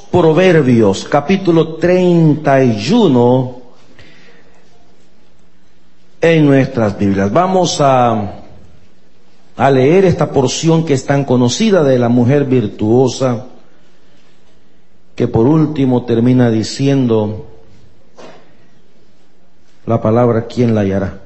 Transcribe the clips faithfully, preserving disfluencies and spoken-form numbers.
Proverbios, capítulo treinta y uno, en nuestras Biblias. Vamos a, a leer esta porción que es tan conocida de la mujer virtuosa, que por último termina diciendo la palabra: ¿quién la hallará?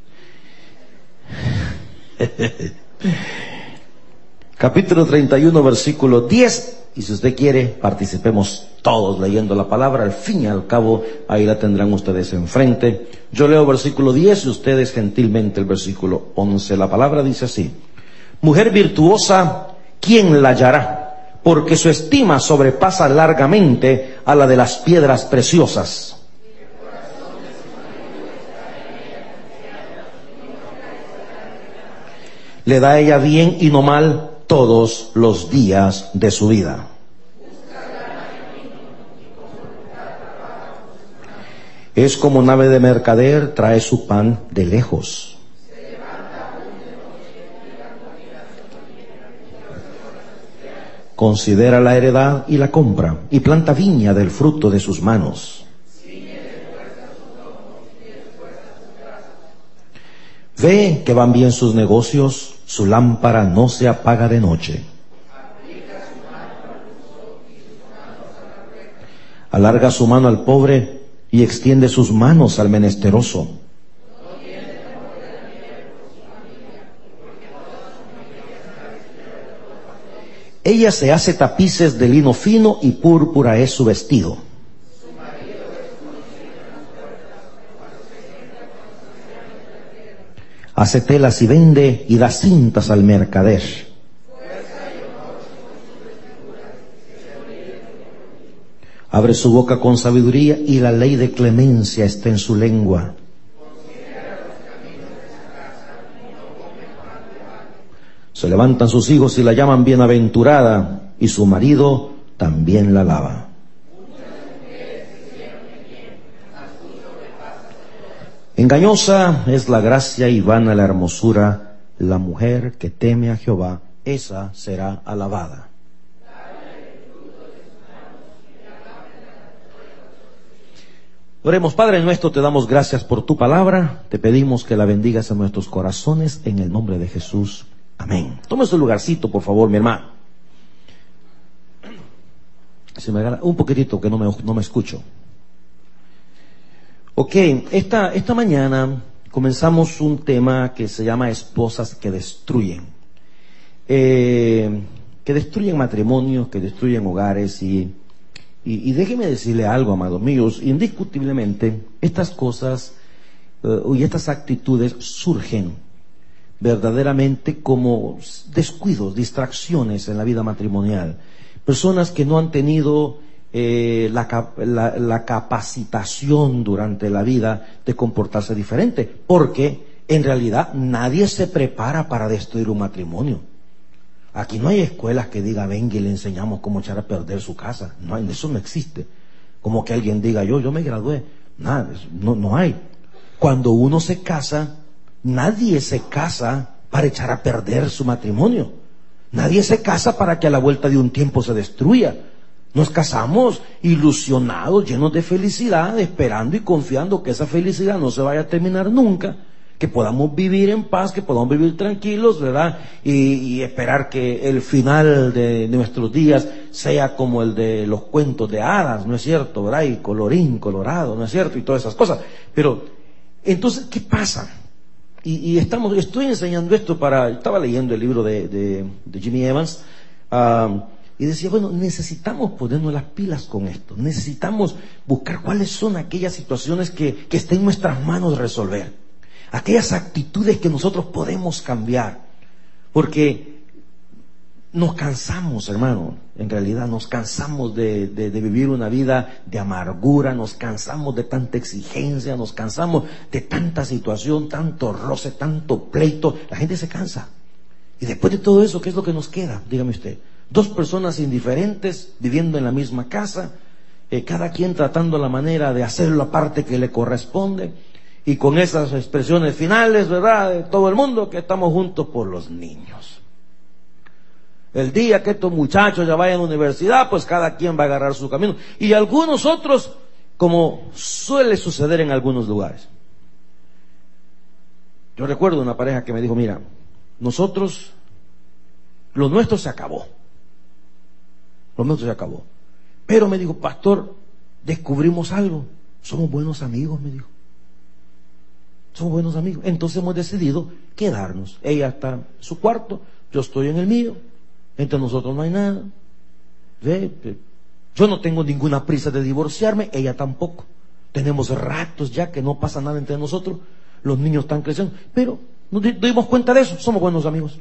Capítulo treinta y uno, versículo diez. Y si usted quiere, participemos todos leyendo la palabra. Al fin y al cabo, ahí la tendrán ustedes enfrente. Yo leo versículo diez y ustedes gentilmente el versículo once. La palabra dice así: mujer virtuosa, ¿quién la hallará? Porque su estima sobrepasa largamente a la de las piedras preciosas. Le da ella bien y no mal todos los días de su vida. Es como nave de mercader, trae su pan de lejos. Considera la heredad y la compra, y planta viña del fruto de sus manos. Ve que van bien sus negocios, su lámpara no se apaga de noche. Alarga su mano al pobre y extiende sus manos al menesteroso. Ella se hace tapices de lino fino y púrpura es su vestido. Hace telas y vende y da cintas al mercader. Abre su boca con sabiduría y la ley de clemencia está en su lengua. Se levantan sus hijos y la llaman bienaventurada, y su marido también la alaba. Engañosa es la gracia y vana la hermosura. La mujer que teme a Jehová, esa será alabada. Oremos. Padre nuestro, te damos gracias por tu palabra. Te pedimos que la bendigas en nuestros corazones, en el nombre de Jesús. Amén. Tome su lugarcito, por favor, mi hermano. Se me agarra un poquitito que no me, no me escucho. Ok, esta, esta mañana comenzamos un tema que se llama esposas que destruyen. Eh, que destruyen matrimonios, que destruyen hogares y, y, y déjeme decirle algo, amados míos, indiscutiblemente estas cosas uh, y estas actitudes surgen verdaderamente como descuidos, distracciones en la vida matrimonial. Personas que no han tenido Eh, la, la, la capacitación durante la vida de comportarse diferente, porque en realidad nadie se prepara para destruir un matrimonio. Aquí no hay escuelas que diga: venga y le enseñamos cómo echar a perder su casa. No hay, eso no existe. Como que alguien diga: yo, yo me gradué. Nada, no, no hay. Cuando uno se casa, nadie se casa para echar a perder su matrimonio. Nadie se casa para que a la vuelta de un tiempo se destruya. Nos casamos ilusionados, llenos de felicidad, esperando y confiando que esa felicidad no se vaya a terminar nunca, que podamos vivir en paz, que podamos vivir tranquilos, ¿verdad? Y, y esperar que el final de, de nuestros días sea como el de los cuentos de hadas, ¿no es cierto? ¿Verdad? Y colorín colorado, ¿no es cierto? Y todas esas cosas. Pero, entonces, ¿qué pasa? Y, y estamos, estoy enseñando esto para, estaba leyendo el libro de, de, de Jimmy Evans, uh, y decía, bueno, necesitamos ponernos las pilas con esto. Necesitamos buscar cuáles son aquellas situaciones que, que estén en nuestras manos resolver. Aquellas actitudes que nosotros podemos cambiar. Porque nos cansamos, hermano. En realidad nos cansamos de, de, de vivir una vida de amargura. Nos cansamos de tanta exigencia. Nos cansamos de tanta situación, tanto roce, tanto pleito. La gente se cansa. Y después de todo eso, ¿qué es lo que nos queda? Dígame usted. Dos personas indiferentes viviendo en la misma casa, eh, cada quien tratando la manera de hacer la parte que le corresponde, y con esas expresiones finales, ¿verdad?, de todo el mundo, que estamos juntos por los niños. El día que estos muchachos ya vayan a la universidad, pues cada quien va a agarrar su camino. Y algunos otros, como suele suceder en algunos lugares. Yo recuerdo una pareja que me dijo, mira, nosotros, lo nuestro se acabó. Lo nuestro se acabó. Pero me dijo, pastor, descubrimos algo. Somos buenos amigos, me dijo. Somos buenos amigos. Entonces hemos decidido quedarnos. Ella está en su cuarto, yo estoy en el mío. Entre nosotros no hay nada. ¿Ve? Yo no tengo ninguna prisa de divorciarme, ella tampoco. Tenemos ratos ya que no pasa nada entre nosotros. Los niños están creciendo. Pero nos dimos cuenta de eso, somos buenos amigos.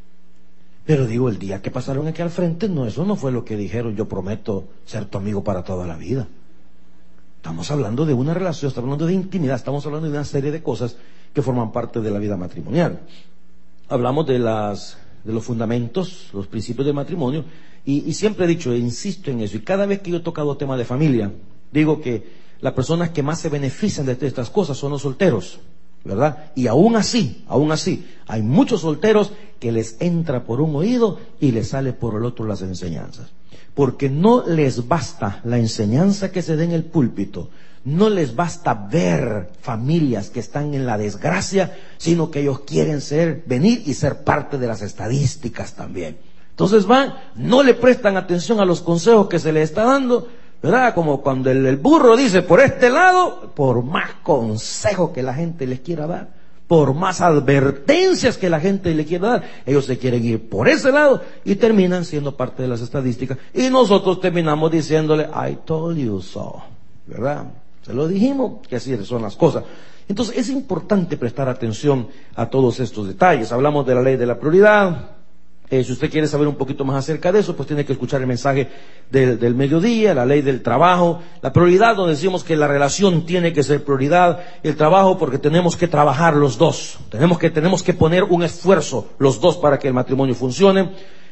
Pero digo, el día que pasaron aquí al frente, no, eso no fue lo que dijeron, yo prometo ser tu amigo para toda la vida. Estamos hablando de una relación, estamos hablando de intimidad, estamos hablando de una serie de cosas que forman parte de la vida matrimonial. Hablamos de las, de los fundamentos, los principios del matrimonio, y, y siempre he dicho, e insisto en eso, y cada vez que yo he tocado temas de familia, digo que las personas que más se benefician de estas cosas son los solteros, ¿verdad? Y aún así, aún así, hay muchos solteros que les entra por un oído y les sale por el otro las enseñanzas. Porque no les basta la enseñanza que se dé en el púlpito, no les basta ver familias que están en la desgracia, sino que ellos quieren ser, venir y ser parte de las estadísticas también. Entonces van, no le prestan atención a los consejos que se les está dando, ¿verdad? Como cuando el, el burro dice, por este lado, por más consejos que la gente les quiera dar, por más advertencias que la gente le quiera dar, ellos se quieren ir por ese lado y terminan siendo parte de las estadísticas. Y nosotros terminamos diciéndole, I told you so, ¿verdad? Se lo dijimos, que así son las cosas. Entonces es importante prestar atención a todos estos detalles. Hablamos de la ley de la prioridad. Eh, si usted quiere saber un poquito más acerca de eso, pues tiene que escuchar el mensaje del, del mediodía, la ley del trabajo, la prioridad, donde decimos que la relación tiene que ser prioridad, el trabajo porque tenemos que trabajar los dos, tenemos que, tenemos que poner un esfuerzo los dos para que el matrimonio funcione,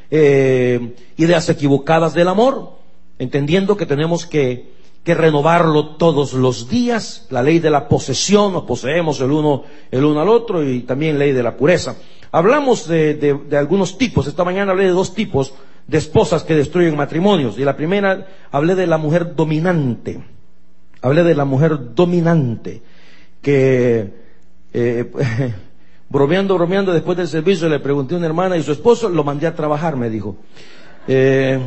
eh, ideas equivocadas del amor, entendiendo que tenemos que, que renovarlo todos los días, la ley de la posesión, nos poseemos el uno, el uno al otro, y también ley de la pureza. Hablamos de, de, de algunos tipos. Esta mañana hablé de dos tipos de esposas que destruyen matrimonios. Y la primera, hablé de la mujer dominante. Hablé de la mujer dominante. Que, eh, bromeando, bromeando, después del servicio le pregunté a una hermana y su esposo, lo mandé a trabajar, me dijo. Eh,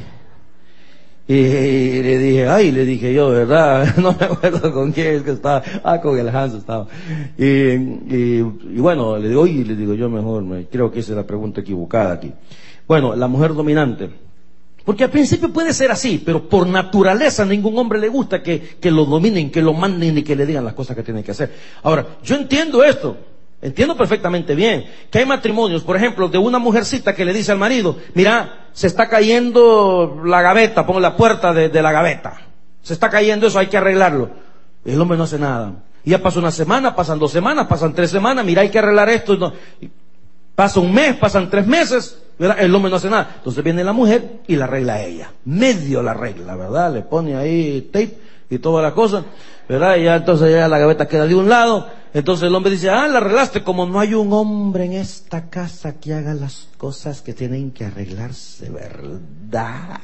y, y le dije, ay, le dije yo, ¿verdad? No me acuerdo con quién es que estaba. Ah, con el Hans estaba. Y, y, y bueno, le digo, oye, le digo yo mejor, me, creo que esa es la pregunta equivocada aquí. Bueno, la mujer dominante. Porque al principio puede ser así, pero por naturaleza a ningún hombre le gusta que, que lo dominen, que lo manden y que le digan las cosas que tiene que hacer. Ahora, yo entiendo esto. Entiendo perfectamente bien que hay matrimonios, por ejemplo, de una mujercita que le dice al marido, mira, se está cayendo la gaveta, pon la puerta de, de la gaveta, se está cayendo eso, hay que arreglarlo. Y el hombre no hace nada. Y ya pasa una semana, pasan dos semanas, pasan tres semanas, mira, hay que arreglar esto. Y no. Y pasa un mes, pasan tres meses, ¿verdad? El hombre no hace nada. Entonces viene la mujer y la arregla ella. Medio la arregla, ¿verdad? Le pone ahí tape y toda la cosa, ¿verdad? Y ya entonces ya la gaveta queda de un lado. Entonces el hombre dice, ah, la arreglaste. Como no hay un hombre en esta casa que haga las cosas que tienen que arreglarse, ¿verdad?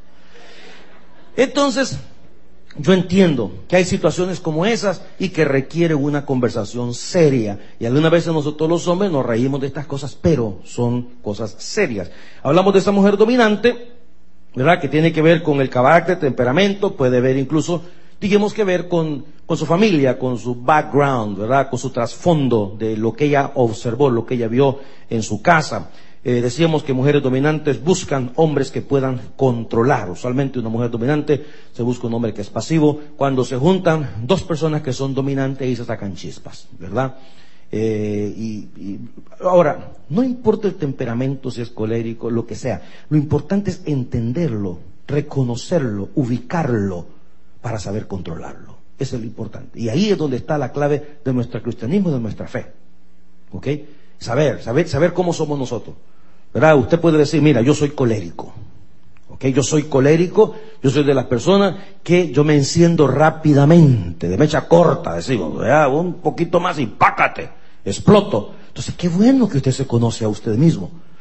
Entonces, yo entiendo que hay situaciones como esas y que requieren una conversación seria. Y algunas veces nosotros los hombres nos reímos de estas cosas, pero son cosas serias. Hablamos de esa mujer dominante, ¿verdad? Que tiene que ver con el carácter, temperamento, puede ver incluso, digamos que ver con, con su familia, con su background, ¿verdad? Con su trasfondo de lo que ella observó, lo que ella vio en su casa. Eh, decíamos que mujeres dominantes buscan hombres que puedan controlar. Usualmente una mujer dominante se busca un hombre que es pasivo. Cuando se juntan dos personas que son dominantes y se sacan chispas, ¿verdad? Eh, y, y ahora, no importa el temperamento, si es colérico, lo que sea. Lo importante es entenderlo, reconocerlo, ubicarlo, para saber controlarlo. Eso es lo importante. Y ahí es donde está la clave de nuestro cristianismo y de nuestra fe. ¿Ok? Saber, saber, saber cómo somos nosotros. ¿Verdad? Usted puede decir, mira, yo soy colérico. ¿Ok? Yo soy colérico, yo soy de las personas que yo me enciendo rápidamente, de mecha corta, decimos, ¿verdad? Un poquito más y pácate, exploto. Entonces, qué bueno que usted se conoce a usted mismo.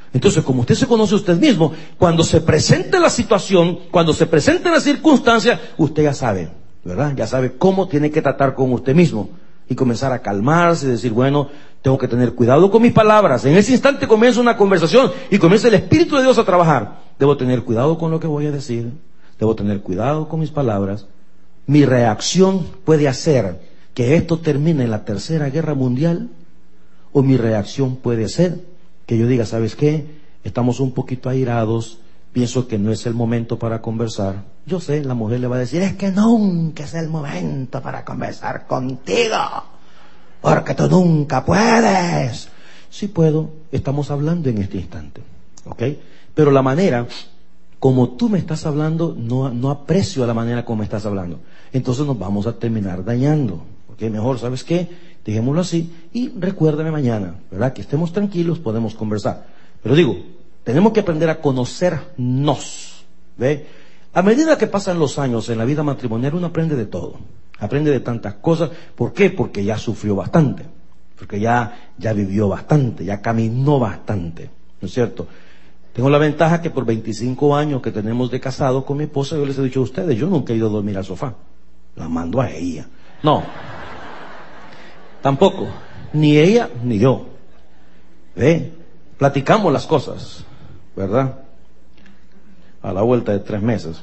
Entonces, como usted se conoce a usted mismo, cuando se presente la situación, cuando se presente la circunstancia, usted ya sabe, ¿verdad? Ya sabe cómo tiene que tratar con usted mismo. Y comenzar a calmarse y decir, bueno, tengo que tener cuidado con mis palabras. En ese instante comienza una conversación y comienza el Espíritu de Dios a trabajar. Debo tener cuidado con lo que voy a decir. Debo tener cuidado con mis palabras. Mi reacción puede hacer que esto termine en la Tercera Guerra Mundial, o mi reacción puede ser que yo diga, ¿sabes qué? Estamos un poquito airados, pienso que no es el momento para conversar. Yo sé, la mujer le va a decir, es que nunca es el momento para conversar contigo, porque tú nunca puedes. Sí puedo, estamos hablando en este instante, ¿ok? Pero la manera como tú me estás hablando, no, no aprecio la manera como me estás hablando. Entonces nos vamos a terminar dañando, ¿ok? Mejor, ¿sabes qué? Dejémoslo así y recuérdame mañana, ¿verdad? Que estemos tranquilos, podemos conversar. Pero digo, tenemos que aprender a conocernos, ¿ve? A medida que pasan los años en la vida matrimonial, uno aprende de todo. Aprende de tantas cosas. ¿Por qué? Porque ya sufrió bastante. Porque ya, ya vivió bastante, ya caminó bastante. ¿No es cierto? Tengo la ventaja que por veinticinco años que tenemos de casado con mi esposa, yo les he dicho a ustedes, yo nunca he ido a dormir al sofá. La mando a ella. No. Tampoco. Ni ella, ni yo. ¿Ve? Platicamos las cosas, ¿verdad? A la vuelta de tres meses.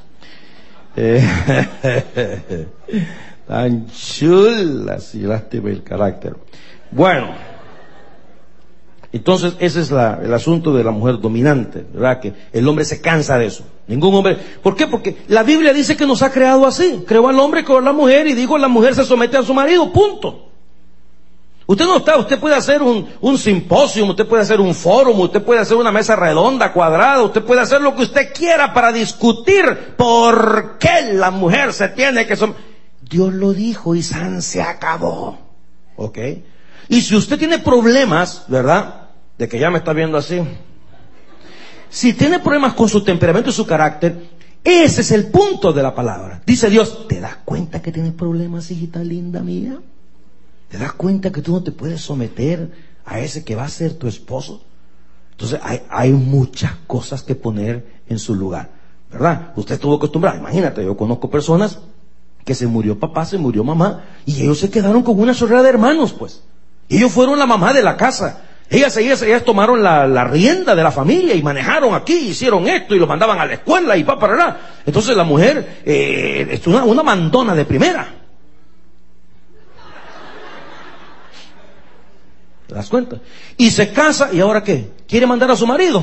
Eh, tan chulas y lástima el carácter. Bueno, entonces ese es la, el asunto de la mujer dominante, ¿verdad? Que el hombre se cansa de eso. Ningún hombre. ¿Por qué? Porque la Biblia dice que nos ha creado así. Creó al hombre, creó a la mujer y dijo la mujer se somete a su marido, punto. Usted no está, usted puede hacer un, un simposio, usted puede hacer un foro, usted puede hacer una mesa redonda, cuadrada, usted puede hacer lo que usted quiera para discutir por qué la mujer se tiene que someter. Dios lo dijo y san se acabó. ¿Ok? Y si usted tiene problemas, ¿verdad? De que ya me está viendo así. Si tiene problemas con su temperamento y su carácter, ese es el punto de la palabra. Dice Dios, ¿te das cuenta que tienes problemas, hijita linda mía? ¿Te das cuenta que tú no te puedes someter a ese que va a ser tu esposo? Entonces hay, hay muchas cosas que poner en su lugar, ¿verdad? Usted estuvo acostumbrado. Imagínate, yo conozco personas que se murió papá, se murió mamá, y ellos se quedaron con una chorrera de hermanos, pues. Ellos fueron la mamá de la casa. Ellas, ellas, ellas tomaron la, la rienda de la familia y manejaron aquí, hicieron esto y los mandaban a la escuela y pa para allá. Entonces la mujer eh, es una, una mandona de primera. ¿Te das cuenta? Y se casa, ¿y ahora qué? ¿Quiere mandar a su marido?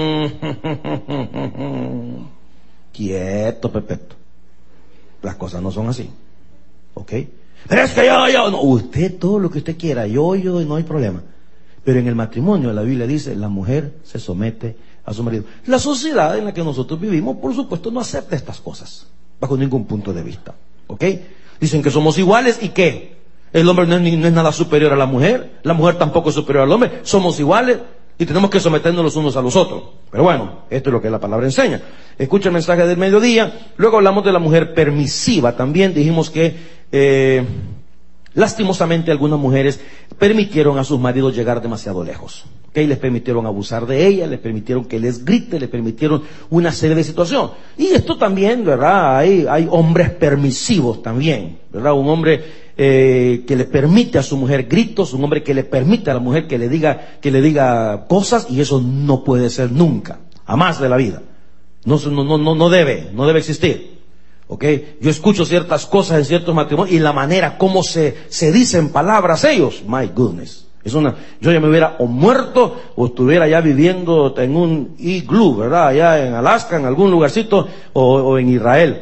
Quieto, Pepeto. Las cosas no son así. ¿Ok? Pero es que yo, yo, no. Usted todo lo que usted quiera, yo, yo, no hay problema. Pero en el matrimonio, la Biblia dice, la mujer se somete a su marido. La sociedad en la que nosotros vivimos, por supuesto, no acepta estas cosas, bajo ningún punto de vista. ¿Ok? Dicen que somos iguales, ¿y qué? El hombre no es, ni, no es nada superior a la mujer, la mujer tampoco es superior al hombre, somos iguales y tenemos que someternos los unos a los otros. Pero bueno, esto es lo que la palabra enseña. Escucha el mensaje del mediodía. Luego hablamos de la mujer permisiva. También dijimos que eh, lastimosamente algunas mujeres permitieron a sus maridos llegar demasiado lejos. ¿Okay? Les permitieron abusar de ella, les permitieron que les grite, les permitieron una serie de situaciones. Y esto también, ¿verdad? Hay, hay hombres permisivos también, ¿verdad? Un hombre Eh, que le permite a su mujer gritos, un hombre que le permite a la mujer que le diga, que le diga cosas, y eso no puede ser nunca, jamás de la vida. No, no, no, no debe, no debe existir. ¿Ok? Yo escucho ciertas cosas en ciertos matrimonios y la manera como se, se dicen palabras ellos, my goodness. Es una, yo ya me hubiera o muerto o estuviera ya viviendo en un iglú, ¿verdad? Allá en Alaska, en algún lugarcito, o, o en Israel.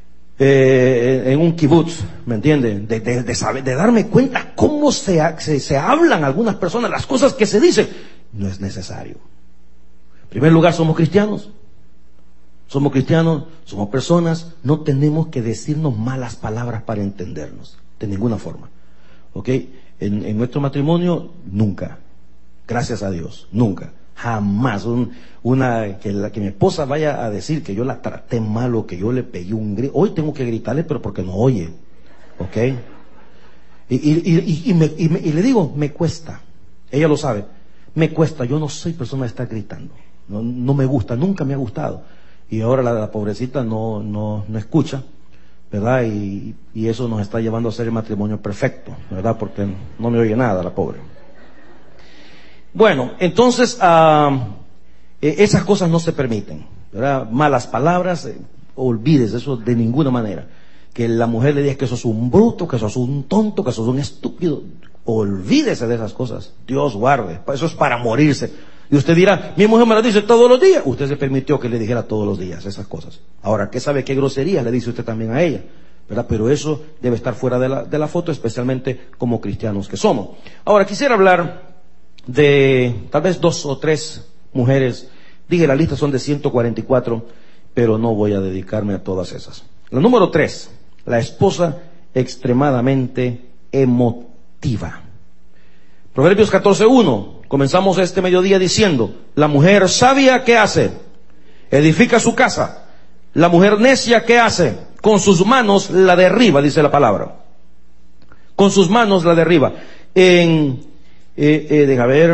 Eh, en un kibutz, ¿me entienden? De, de, de, saber, de darme cuenta cómo se, se, se hablan algunas personas, las cosas que se dicen. No es necesario. En primer lugar, somos cristianos. Somos cristianos, somos personas, no tenemos que decirnos malas palabras para entendernos, de ninguna forma. ¿Ok? En, en nuestro matrimonio, nunca. Gracias a Dios, nunca. Jamás un, una que, la, que mi esposa vaya a decir que yo la traté mal o que yo le pegué un grito. Hoy tengo que gritarle, pero porque no oye. ¿Ok? Y, y, y, y, me, y, me, y le digo, me cuesta. Ella lo sabe. Me cuesta. Yo no soy persona de estar gritando. no, no me gusta, nunca me ha gustado. Y ahora la, la pobrecita no, no, no escucha, ¿verdad? Y, y eso nos está llevando a ser el matrimonio perfecto, ¿verdad? Porque no me oye nada la pobre. Bueno, entonces, uh, eh, esas cosas no se permiten, ¿verdad? Malas palabras, eh, olvides eso de ninguna manera. Que la mujer le diga que sos un bruto, que sos un tonto, que sos un estúpido. Olvídese de esas cosas. Dios guarde. Eso es para morirse. Y usted dirá, mi mujer me la dice todos los días. Usted se permitió que le dijera todos los días esas cosas. Ahora, ¿qué sabe qué groserías le dice usted también a ella? ¿Verdad? Pero eso debe estar fuera de la, de la foto, especialmente como cristianos que somos. Ahora, quisiera hablar de tal vez dos o tres mujeres. Dije, la lista son de ciento cuarenta y cuatro, pero no voy a dedicarme a todas esas. La número tres, la esposa extremadamente emotiva. Proverbios catorce uno. Comenzamos este mediodía diciendo, la mujer sabia, ¿qué hace? Edifica su casa. La mujer necia, ¿qué hace? Con sus manos la derriba, dice la palabra. Con sus manos la derriba. En, eh, eh, deja ver.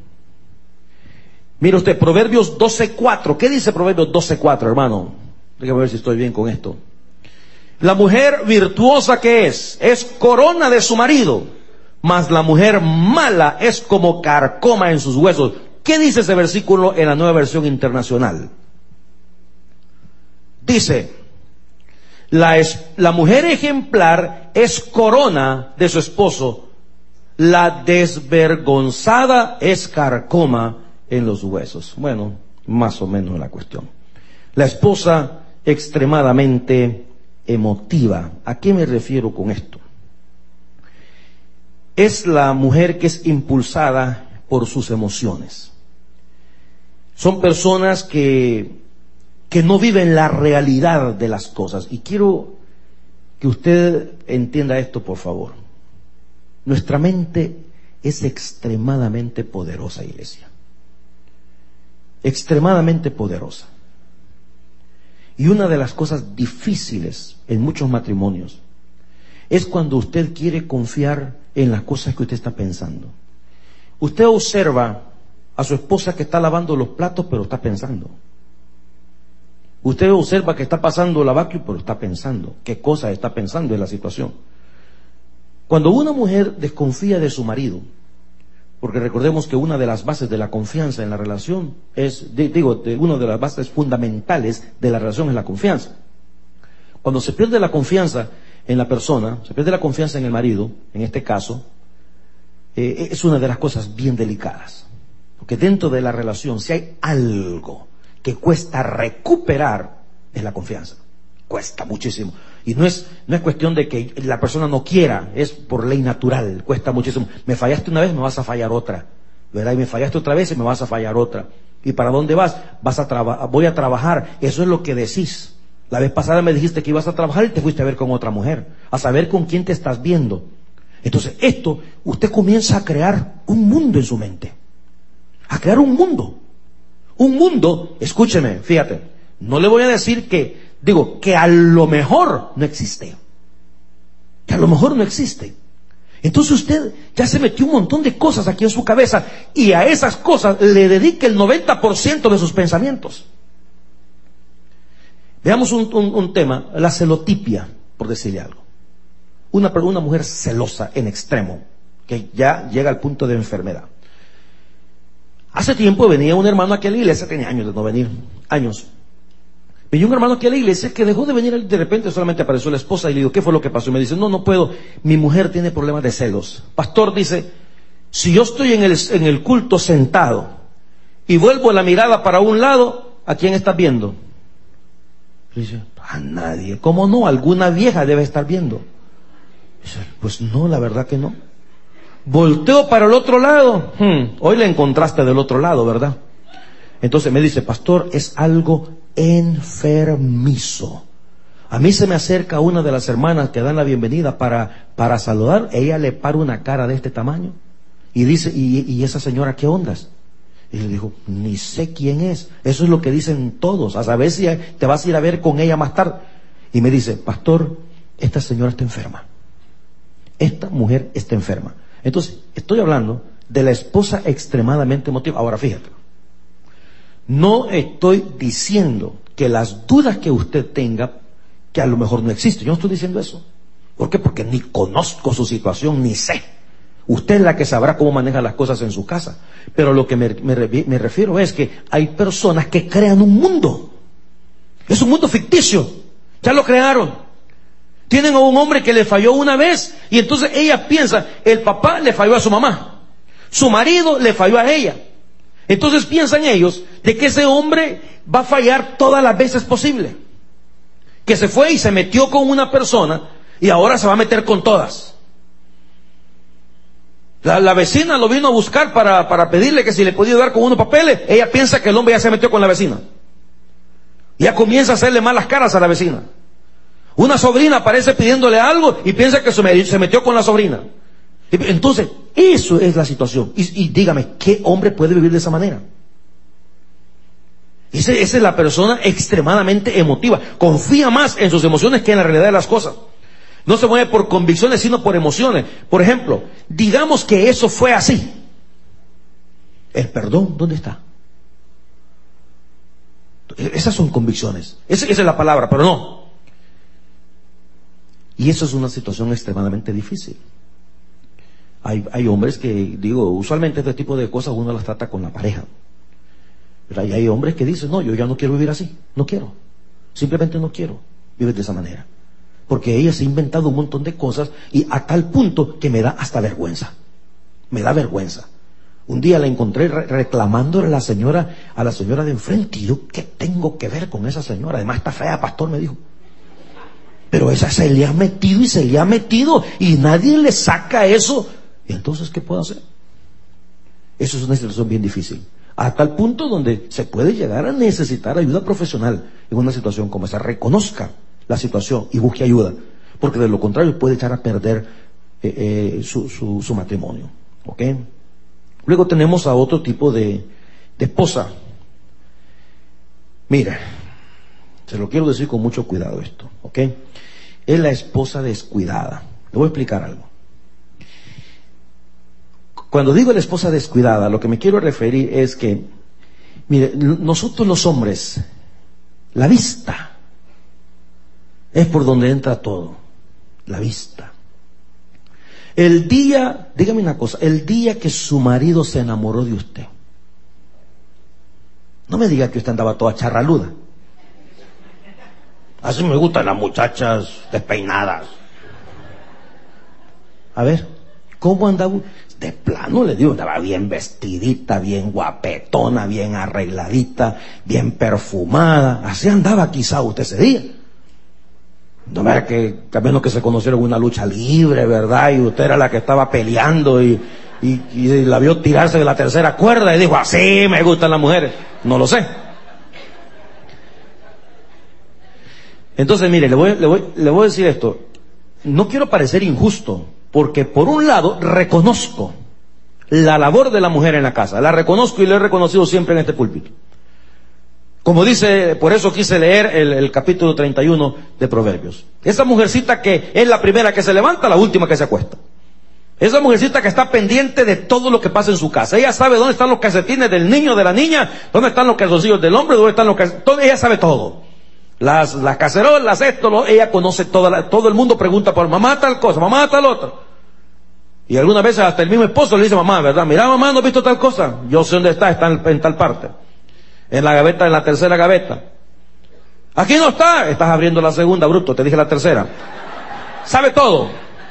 Mire usted, Proverbios doce cuatro. ¿Qué dice Proverbios doce cuatro, hermano? Déjame ver si estoy bien con esto. La mujer virtuosa, ¿qué es? Es corona de su marido, mas la mujer mala es como carcoma en sus huesos. ¿Qué dice ese versículo en la Nueva Versión Internacional? Dice, la, es, la mujer ejemplar es corona de su esposo, la desvergonzada es carcoma en los huesos. Bueno, más o menos la cuestión. La esposa extremadamente emotiva. ¿A qué me refiero con esto? Es la mujer que es impulsada por sus emociones. Son personas que, que no viven la realidad de las cosas. Y quiero que usted entienda esto, por favor. Nuestra mente es extremadamente poderosa, iglesia. Extremadamente poderosa. Y una de las cosas difíciles en muchos matrimonios es cuando usted quiere confiar en las cosas que usted está pensando. Usted observa a su esposa que está lavando los platos, pero está pensando. Usted observa que está pasando la vacuum, pero está pensando. ¿Qué cosa está pensando en la situación? Cuando una mujer desconfía de su marido, porque recordemos que una de las bases de la confianza en la relación es, digo, una de las bases fundamentales de la relación es la confianza. Cuando se pierde la confianza en la persona, se pierde la confianza en el marido, en este caso, eh, es una de las cosas bien delicadas. Porque dentro de la relación, si hay algo que cuesta recuperar, es la confianza. Cuesta muchísimo. Y no es, no es cuestión de que la persona no quiera, es por ley natural, cuesta muchísimo. Me fallaste una vez, me vas a fallar otra, ¿verdad? Y me fallaste otra vez y me vas a fallar otra. ¿Y para dónde vas? Vas a trabajar, voy a trabajar. Eso es lo que decís. La vez pasada me dijiste que ibas a trabajar y te fuiste a ver con otra mujer, a saber con quién te estás viendo. Entonces esto, usted comienza a crear un mundo en su mente. A crear un mundo. Un mundo, escúcheme, fíjate, no le voy a decir que Digo, que a lo mejor no existe. Que a lo mejor no existe. Entonces usted ya se metió un montón de cosas aquí en su cabeza y a esas cosas le dedica el noventa por ciento de sus pensamientos. Veamos un, un, un tema, la celotipia, por decirle algo. Una, una mujer celosa en extremo, que ya llega al punto de enfermedad. Hace tiempo venía un hermano aquí a la iglesia, tenía años de no venir, años. Venía un hermano aquí a la iglesia que dejó de venir, de repente solamente apareció la esposa y le digo, ¿qué fue lo que pasó? Y me dice, no, no puedo, mi mujer tiene problemas de celos. Pastor, dice, si yo estoy en el, en el culto sentado y vuelvo la mirada para un lado, ¿a quién estás viendo? Y dice, a nadie. ¿Cómo no? Alguna vieja debe estar viendo. Dice, pues no, la verdad que no. Volteo para el otro lado. Hmm, hoy la encontraste del otro lado, ¿verdad? Entonces me dice, pastor, es algo enfermizo. A mí se me acerca una de las hermanas que dan la bienvenida para, para saludar. Ella le para una cara de este tamaño y dice, ¿y, y esa señora qué ondas? Y le dijo, ni sé quién es. Eso es lo que dicen todos, a saber si te vas a ir a ver con ella más tarde. Y me dice, pastor, esta señora está enferma. Esta mujer está enferma. Entonces, estoy hablando de la esposa extremadamente emotiva. Ahora fíjate, No estoy diciendo que las dudas que usted tenga, que a lo mejor no existen. Yo no estoy diciendo eso. ¿Por qué? Porque ni conozco su situación, ni sé. Usted es la que sabrá cómo maneja las cosas en su casa. Pero lo que me, me, me refiero es que hay personas que crean un mundo. Es un mundo ficticio. Ya lo crearon. Tienen a un hombre que le falló una vez y entonces ella piensa, el papá le falló a su mamá. Su marido le falló a ella. Entonces piensan ellos de que ese hombre va a fallar todas las veces posible. Que se fue y se metió con una persona y ahora se va a meter con todas. La, la vecina lo vino a buscar para, para pedirle que si le podía dar con unos papeles. Ella piensa que el hombre ya se metió con la vecina. Ya comienza a hacerle malas caras a la vecina. Una sobrina aparece pidiéndole algo y piensa que se metió con la sobrina. Entonces, eso es la situación. Y, y dígame, ¿qué hombre puede vivir de esa manera? Ese, esa es la persona extremadamente emotiva. Confía más en sus emociones que en la realidad de las cosas. No se mueve por convicciones, sino por emociones. Por ejemplo, digamos que eso fue así. El perdón, ¿dónde está? Esas son convicciones. Esa, esa es la palabra, pero no. Y eso es una situación extremadamente difícil. Hay, hay hombres que, digo, usualmente este tipo de cosas uno las trata con la pareja. Pero hay, hay hombres que dicen, no, yo ya no quiero vivir así. No quiero. Simplemente no quiero vivir de esa manera. Porque ella se ha inventado un montón de cosas y a tal punto que me da hasta vergüenza. Me da vergüenza. Un día la encontré re- reclamándole a la señora, a la señora de enfrente. Y yo, ¿qué tengo que ver con esa señora? Además está fea, pastor, me dijo. Pero esa se le ha metido y se le ha metido y nadie le saca eso. ¿Y entonces qué puedo hacer? Eso es una situación bien difícil. A tal punto donde se puede llegar a necesitar ayuda profesional en una situación como esa. Reconozca la situación y busque ayuda, porque de lo contrario puede echar a perder eh, eh, su, su, su matrimonio. ¿Ok? Luego tenemos a otro tipo de, de esposa. Mira, se lo quiero decir con mucho cuidado esto. ¿Ok? Es la esposa descuidada. Le voy a explicar algo. Cuando digo la esposa descuidada, lo que me quiero referir es que, mire, nosotros los hombres, la vista es por donde entra todo. La vista. El día, dígame una cosa, el día que su marido se enamoró de usted, no me diga que usted andaba toda charraluda. Así me gustan las muchachas despeinadas. A ver, ¿cómo andaba? De plano le digo, andaba bien vestidita, bien guapetona, bien arregladita, bien perfumada. Así andaba quizá usted ese día. No vea que, a menos que se conocieron en una lucha libre, ¿verdad? Y usted era la que estaba peleando y, y, y la vio tirarse de la tercera cuerda y dijo, así me gustan las mujeres. No lo sé. Entonces, mire, le voy, le voy, le voy a decir esto. No quiero parecer injusto, porque por un lado reconozco la labor de la mujer en la casa. La reconozco y lo he reconocido siempre en este púlpito. Como dice, por eso quise leer el, el capítulo treinta y uno de Proverbios. Esa mujercita que es la primera que se levanta, la última que se acuesta. Esa mujercita que está pendiente de todo lo que pasa en su casa. Ella sabe dónde están los calcetines del niño, de la niña, dónde están los calzoncillos del hombre, dónde están los calcetines. Ella sabe todo. Las, las cacerolas, esto, lo, ella conoce toda la, todo el mundo pregunta por mamá tal cosa, mamá tal otra. Y algunas veces hasta el mismo esposo le dice mamá, ¿verdad? Mira mamá, ¿no has visto tal cosa? Yo sé dónde está, está en, en tal parte. En la gaveta, en la tercera gaveta. Aquí no está. Estás abriendo la segunda, bruto, te dije la tercera. Sabe todo.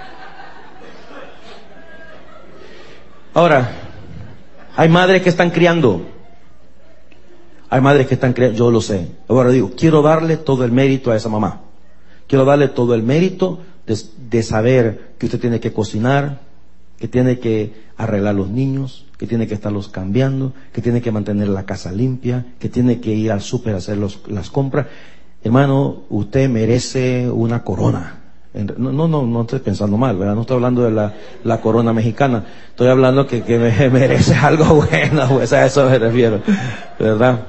Ahora, hay madres que están criando. Hay madres que están criando, yo lo sé. Ahora digo, quiero darle todo el mérito a esa mamá. Quiero darle todo el mérito de, de saber que usted tiene que cocinar, que tiene que arreglar los niños, que tiene que estarlos cambiando, que tiene que mantener la casa limpia, que tiene que ir al súper a hacer los, las compras. Hermano, usted merece una corona. No, no, no, no estoy pensando mal, ¿verdad? No estoy hablando de la, la corona mexicana. Estoy hablando que, que me merece algo bueno, pues a eso me refiero, ¿verdad?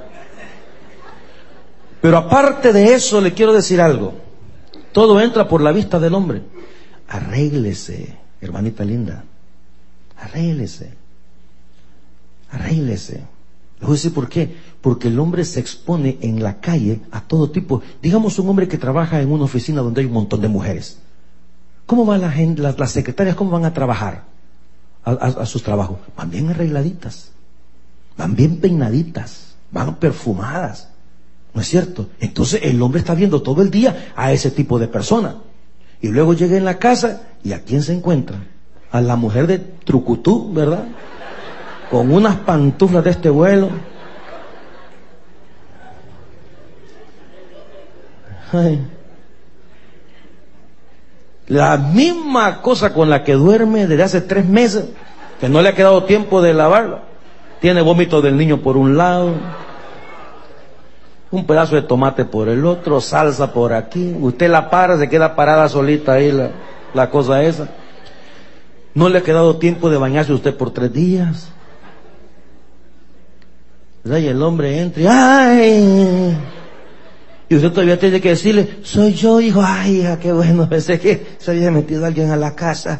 Pero aparte de eso, le quiero decir algo. Todo entra por la vista del hombre. Arréglese, hermanita linda. Arréglese. Arréglese. Le voy a decir por qué. Porque el hombre se expone en la calle a todo tipo. Digamos un hombre que trabaja en una oficina donde hay un montón de mujeres. ¿Cómo van la gente, las, las secretarias, cómo van a trabajar a, a, a sus trabajos? Van bien arregladitas, van bien peinaditas, van perfumadas, ¿no es cierto? Entonces el hombre está viendo todo el día a ese tipo de persona. Y luego llega en la casa y ¿a quién se encuentra? A la mujer de Trucutú, ¿verdad? Con unas pantuflas de este vuelo. Ay. La misma cosa con la que duerme desde hace tres meses, que no le ha quedado tiempo de lavarla. Tiene vómito del niño por un lado, un pedazo de tomate por el otro, salsa por aquí. Usted la para, se queda parada solita ahí la, la cosa esa. No le ha quedado tiempo de bañarse usted por tres días. ¿Verdad? Y el hombre entra y ¡ay! Y usted todavía tiene que decirle, soy yo, hijo. Ay, hija, qué bueno, pensé que se había metido alguien a la casa.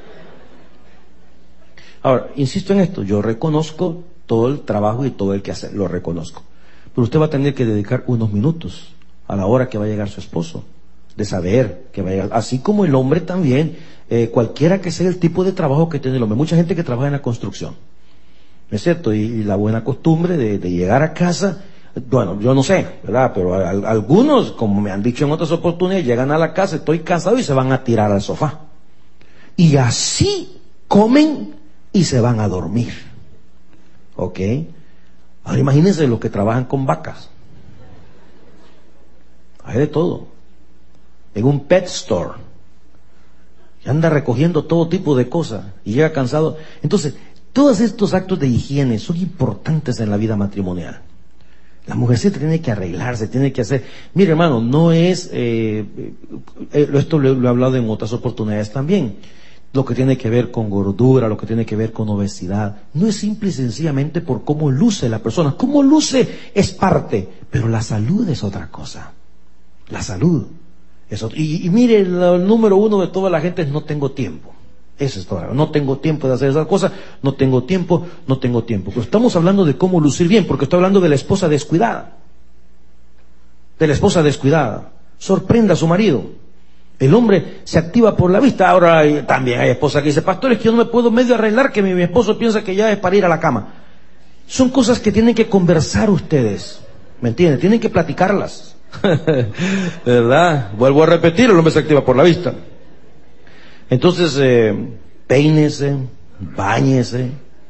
Ahora, insisto en esto, yo reconozco todo el trabajo y todo el quehacer, lo reconozco. Pero usted va a tener que dedicar unos minutos a la hora que va a llegar su esposo, de saber que va a llegar. Así como el hombre también, eh, cualquiera que sea el tipo de trabajo que tiene el hombre. Mucha gente que trabaja en la construcción, ¿no es cierto? Y, y la buena costumbre de, de llegar a casa. Bueno, yo no sé, ¿verdad? Pero a, a, algunos, como me han dicho en otras oportunidades, llegan a la casa, estoy cansado y se van a tirar al sofá. Y así comen y se van a dormir. ¿Ok? Ahora imagínense los que trabajan con vacas. Hay de todo. En un pet store. Y anda recogiendo todo tipo de cosas. Y llega cansado. Entonces, todos estos actos de higiene son importantes en la vida matrimonial. La mujercita tiene que arreglarse, tiene que hacer. Mire, hermano, no es, eh, eh, esto lo, lo he hablado en otras oportunidades también, lo que tiene que ver con gordura, lo que tiene que ver con obesidad, no es simple y sencillamente por cómo luce la persona. Cómo luce es parte, pero la salud es otra cosa. La salud es otra. Y, y mire, el, el número uno de toda la gente es no tengo tiempo. Eso es todo. No tengo tiempo de hacer esas cosas, no tengo tiempo, no tengo tiempo. Pero estamos hablando de cómo lucir bien, porque estoy hablando de la esposa descuidada. De la esposa descuidada. Sorprenda a su marido. El hombre se activa por la vista. Ahora hay, también hay esposas que dicen, pastor, es que yo no me puedo medio arreglar, que mi, mi esposo piensa que ya es para ir a la cama. Son cosas que tienen que conversar ustedes. ¿Me entienden? Tienen que platicarlas. ¿Verdad? Vuelvo a repetir, el hombre se activa por la vista. Entonces, eh, peínese, báñese,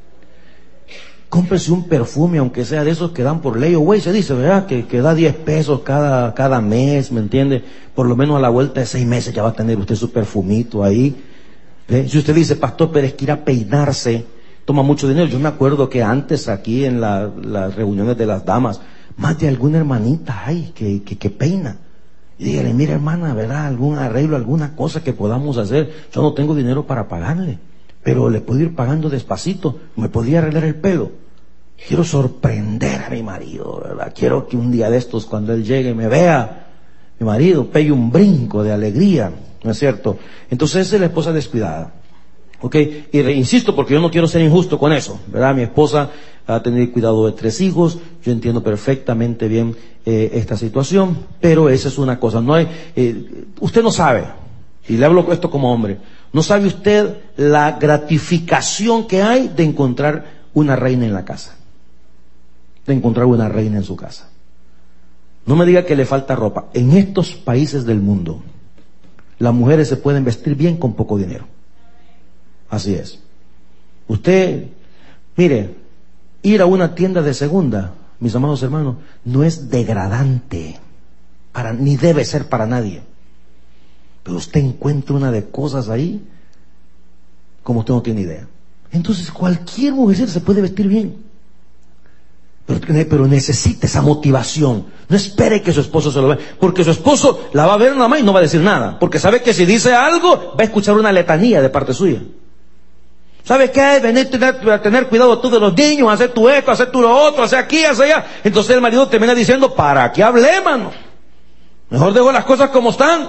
cómprese un perfume, aunque sea de esos que dan por ley o güey, se dice, ¿verdad? Que, que da diez pesos cada, cada mes, ¿me entiende? Por lo menos a la vuelta de seis meses ya va a tener usted su perfumito ahí. ¿Ve? Si usted dice, pastor, pero es que ir a peinarse toma mucho dinero. Yo me acuerdo que antes aquí en la, las reuniones de las damas, más de alguna hermanita hay que, que, que peina. Y dígale, mira hermana, ¿verdad? Algún arreglo, alguna cosa que podamos hacer. Yo no tengo dinero para pagarle, pero le puedo ir pagando despacito. Me podría arreglar el pelo. Quiero sorprender a mi marido, ¿verdad? Quiero que un día de estos, cuando él llegue y me vea, mi marido pegue un brinco de alegría, ¿no es cierto? Entonces esa es la esposa descuidada. ¿Ok? Y re, insisto, porque yo no quiero ser injusto con eso, ¿verdad? Mi esposa ha tenido cuidado de tres hijos, yo entiendo perfectamente bien eh, esta situación, pero esa es una cosa, no hay, eh, usted no sabe, y le hablo esto como hombre, no sabe usted la gratificación que hay de encontrar una reina en la casa, de encontrar una reina en su casa. No me diga que le falta ropa. En estos países del mundo, las mujeres se pueden vestir bien con poco dinero. Así es. Usted, mire, ir a una tienda de segunda, mis amados hermanos, no es degradante, para, ni debe ser para nadie. Pero usted encuentra una de cosas ahí, como usted no tiene idea. Entonces cualquier mujer se puede vestir bien. Pero, pero necesita esa motivación. No espere que su esposo se lo vea, porque su esposo la va a ver nada más y no va a decir nada, porque sabe que si dice algo, va a escuchar una letanía de parte suya. ¿Sabes qué? Venir a tener cuidado tú de los niños, hacer tú esto, hacer tú lo otro, hacer aquí, hacer allá. Entonces el marido termina diciendo, ¿para qué hablé, mano? Mejor dejo las cosas como están.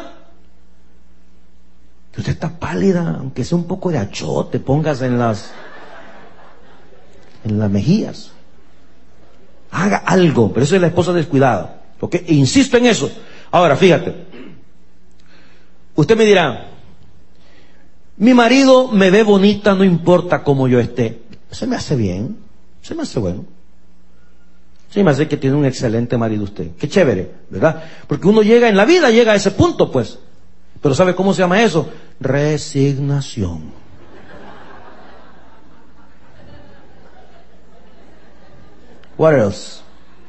Usted está pálida, aunque sea un poco de achote, póngase en las, en las mejillas. Haga algo, pero eso es la esposa descuidada. ¿Ok? E insisto en eso. Ahora, fíjate. Usted me dirá, mi marido me ve bonita, no importa cómo yo esté. Se me hace bien, se me hace bueno. Se me hace que tiene un excelente marido usted. Qué chévere, ¿verdad? Porque uno llega en la vida, llega a ese punto, pues. Pero ¿sabe cómo se llama eso? Resignación. What else?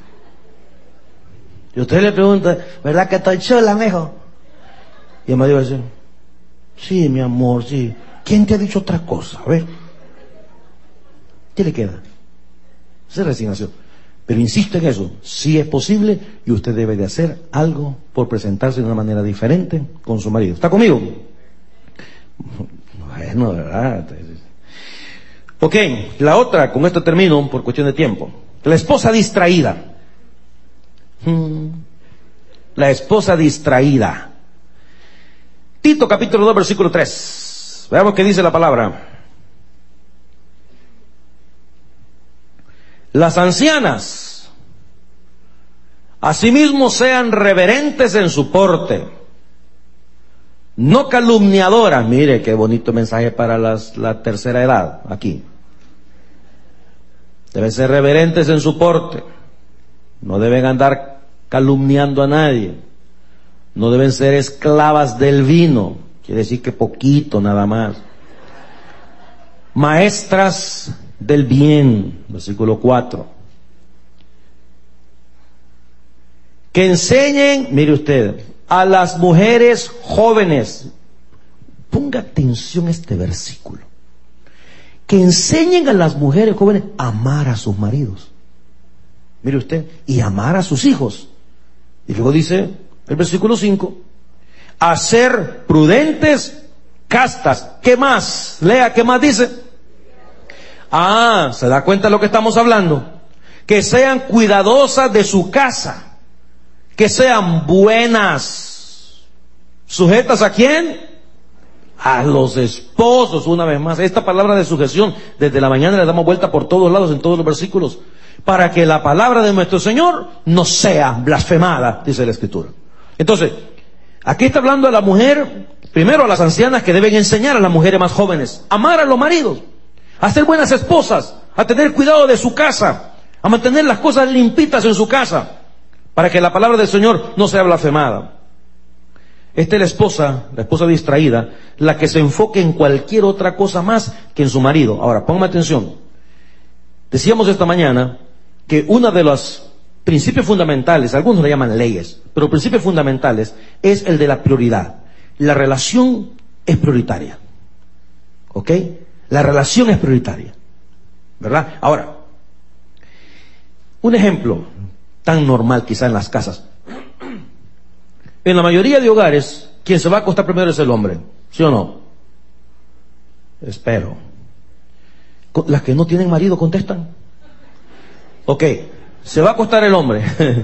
Y usted le pregunta, ¿verdad que estoy chula, mijo? Y el marido dice, sí, mi amor, sí. ¿Quién te ha dicho otra cosa? A ver. ¿Qué le queda? Esa es resignación. Pero insisto en eso, si es posible y usted debe de hacer algo por presentarse de una manera diferente con su marido. ¿Está conmigo? Bueno, ¿verdad? Ok, la otra, con esto termino por cuestión de tiempo. La esposa distraída. Hmm. La esposa distraída. Tito capítulo dos versículo tres. Veamos qué dice la palabra. Las ancianas, asimismo, sean reverentes en su porte, no calumniadoras. Mire qué bonito mensaje para las, la tercera edad aquí. Deben ser reverentes en su porte, no deben andar calumniando a nadie, no deben ser esclavas del vino, quiere decir que poquito nada más. Maestras del bien, versículo cuatro. Que enseñen, mire usted, a las mujeres jóvenes. Ponga atención a este versículo. Que enseñen a las mujeres jóvenes a amar a sus maridos. Mire usted, y amar a sus hijos. Y luego dice el versículo cinco, a ser prudentes, castas. ¿Qué más? Lea, ¿qué más dice? Ah, ¿se da cuenta de lo que estamos hablando? Que sean cuidadosas de su casa, que sean buenas. ¿Sujetas a quién? A los esposos, una vez más. Esta palabra de sujeción, desde la mañana le damos vuelta por todos lados, en todos los versículos, para que la palabra de nuestro Señor no sea blasfemada, dice la Escritura. Entonces, aquí está hablando a la mujer, primero a las ancianas que deben enseñar a las mujeres más jóvenes, amar a los maridos, a ser buenas esposas, a tener cuidado de su casa, a mantener las cosas limpitas en su casa, para que la palabra del Señor no sea blasfemada. Esta es la esposa, la esposa distraída, la que se enfoque en cualquier otra cosa más que en su marido. Ahora, póngame atención. Decíamos esta mañana que uno de los principios fundamentales, algunos le llaman leyes, pero principios fundamentales es el de la prioridad. La relación es prioritaria. ¿Ok? La relación es prioritaria, ¿verdad? Ahora, un ejemplo tan normal quizá en las casas. En la mayoría de hogares, quien se va a acostar primero es el hombre, ¿sí o no? Espero. Las que no tienen marido contestan. Ok, se va a acostar el hombre.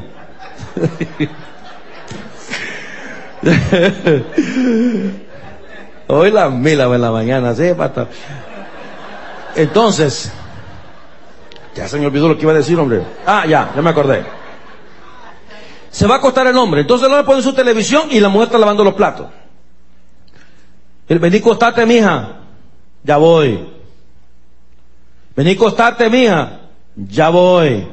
Hoy la mila en la mañana, sí, pata. Entonces, ya se me olvidó lo que iba a decir, hombre. Ah, ya, ya me acordé. Se va a acostar el hombre, entonces el hombre pone su televisión y la mujer está lavando los platos. El vení, costate, mija. Ya voy. Vení, costate, mija. Ya voy.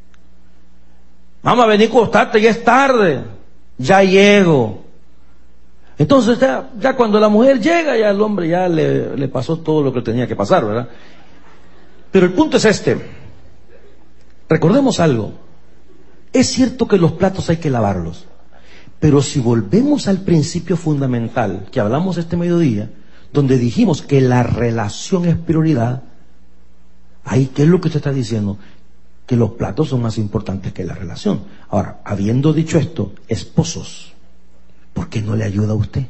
Mamá, vení, costate, ya es tarde. Ya llego. Entonces ya, ya cuando la mujer llega, ya el hombre ya le, le pasó todo lo que tenía que pasar, ¿verdad? Pero el punto es este. Recordemos algo. Es cierto que los platos hay que lavarlos, pero si volvemos al principio fundamental que hablamos este mediodía, donde dijimos que la relación es prioridad, ahí, ¿qué es lo que usted está diciendo? Que los platos son más importantes que la relación. Ahora, habiendo dicho esto, esposos, ¿por qué no le ayuda a usted?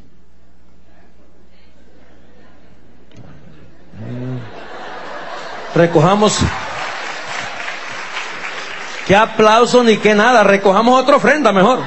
Recojamos. Qué aplauso ni qué nada, recojamos otra ofrenda mejor.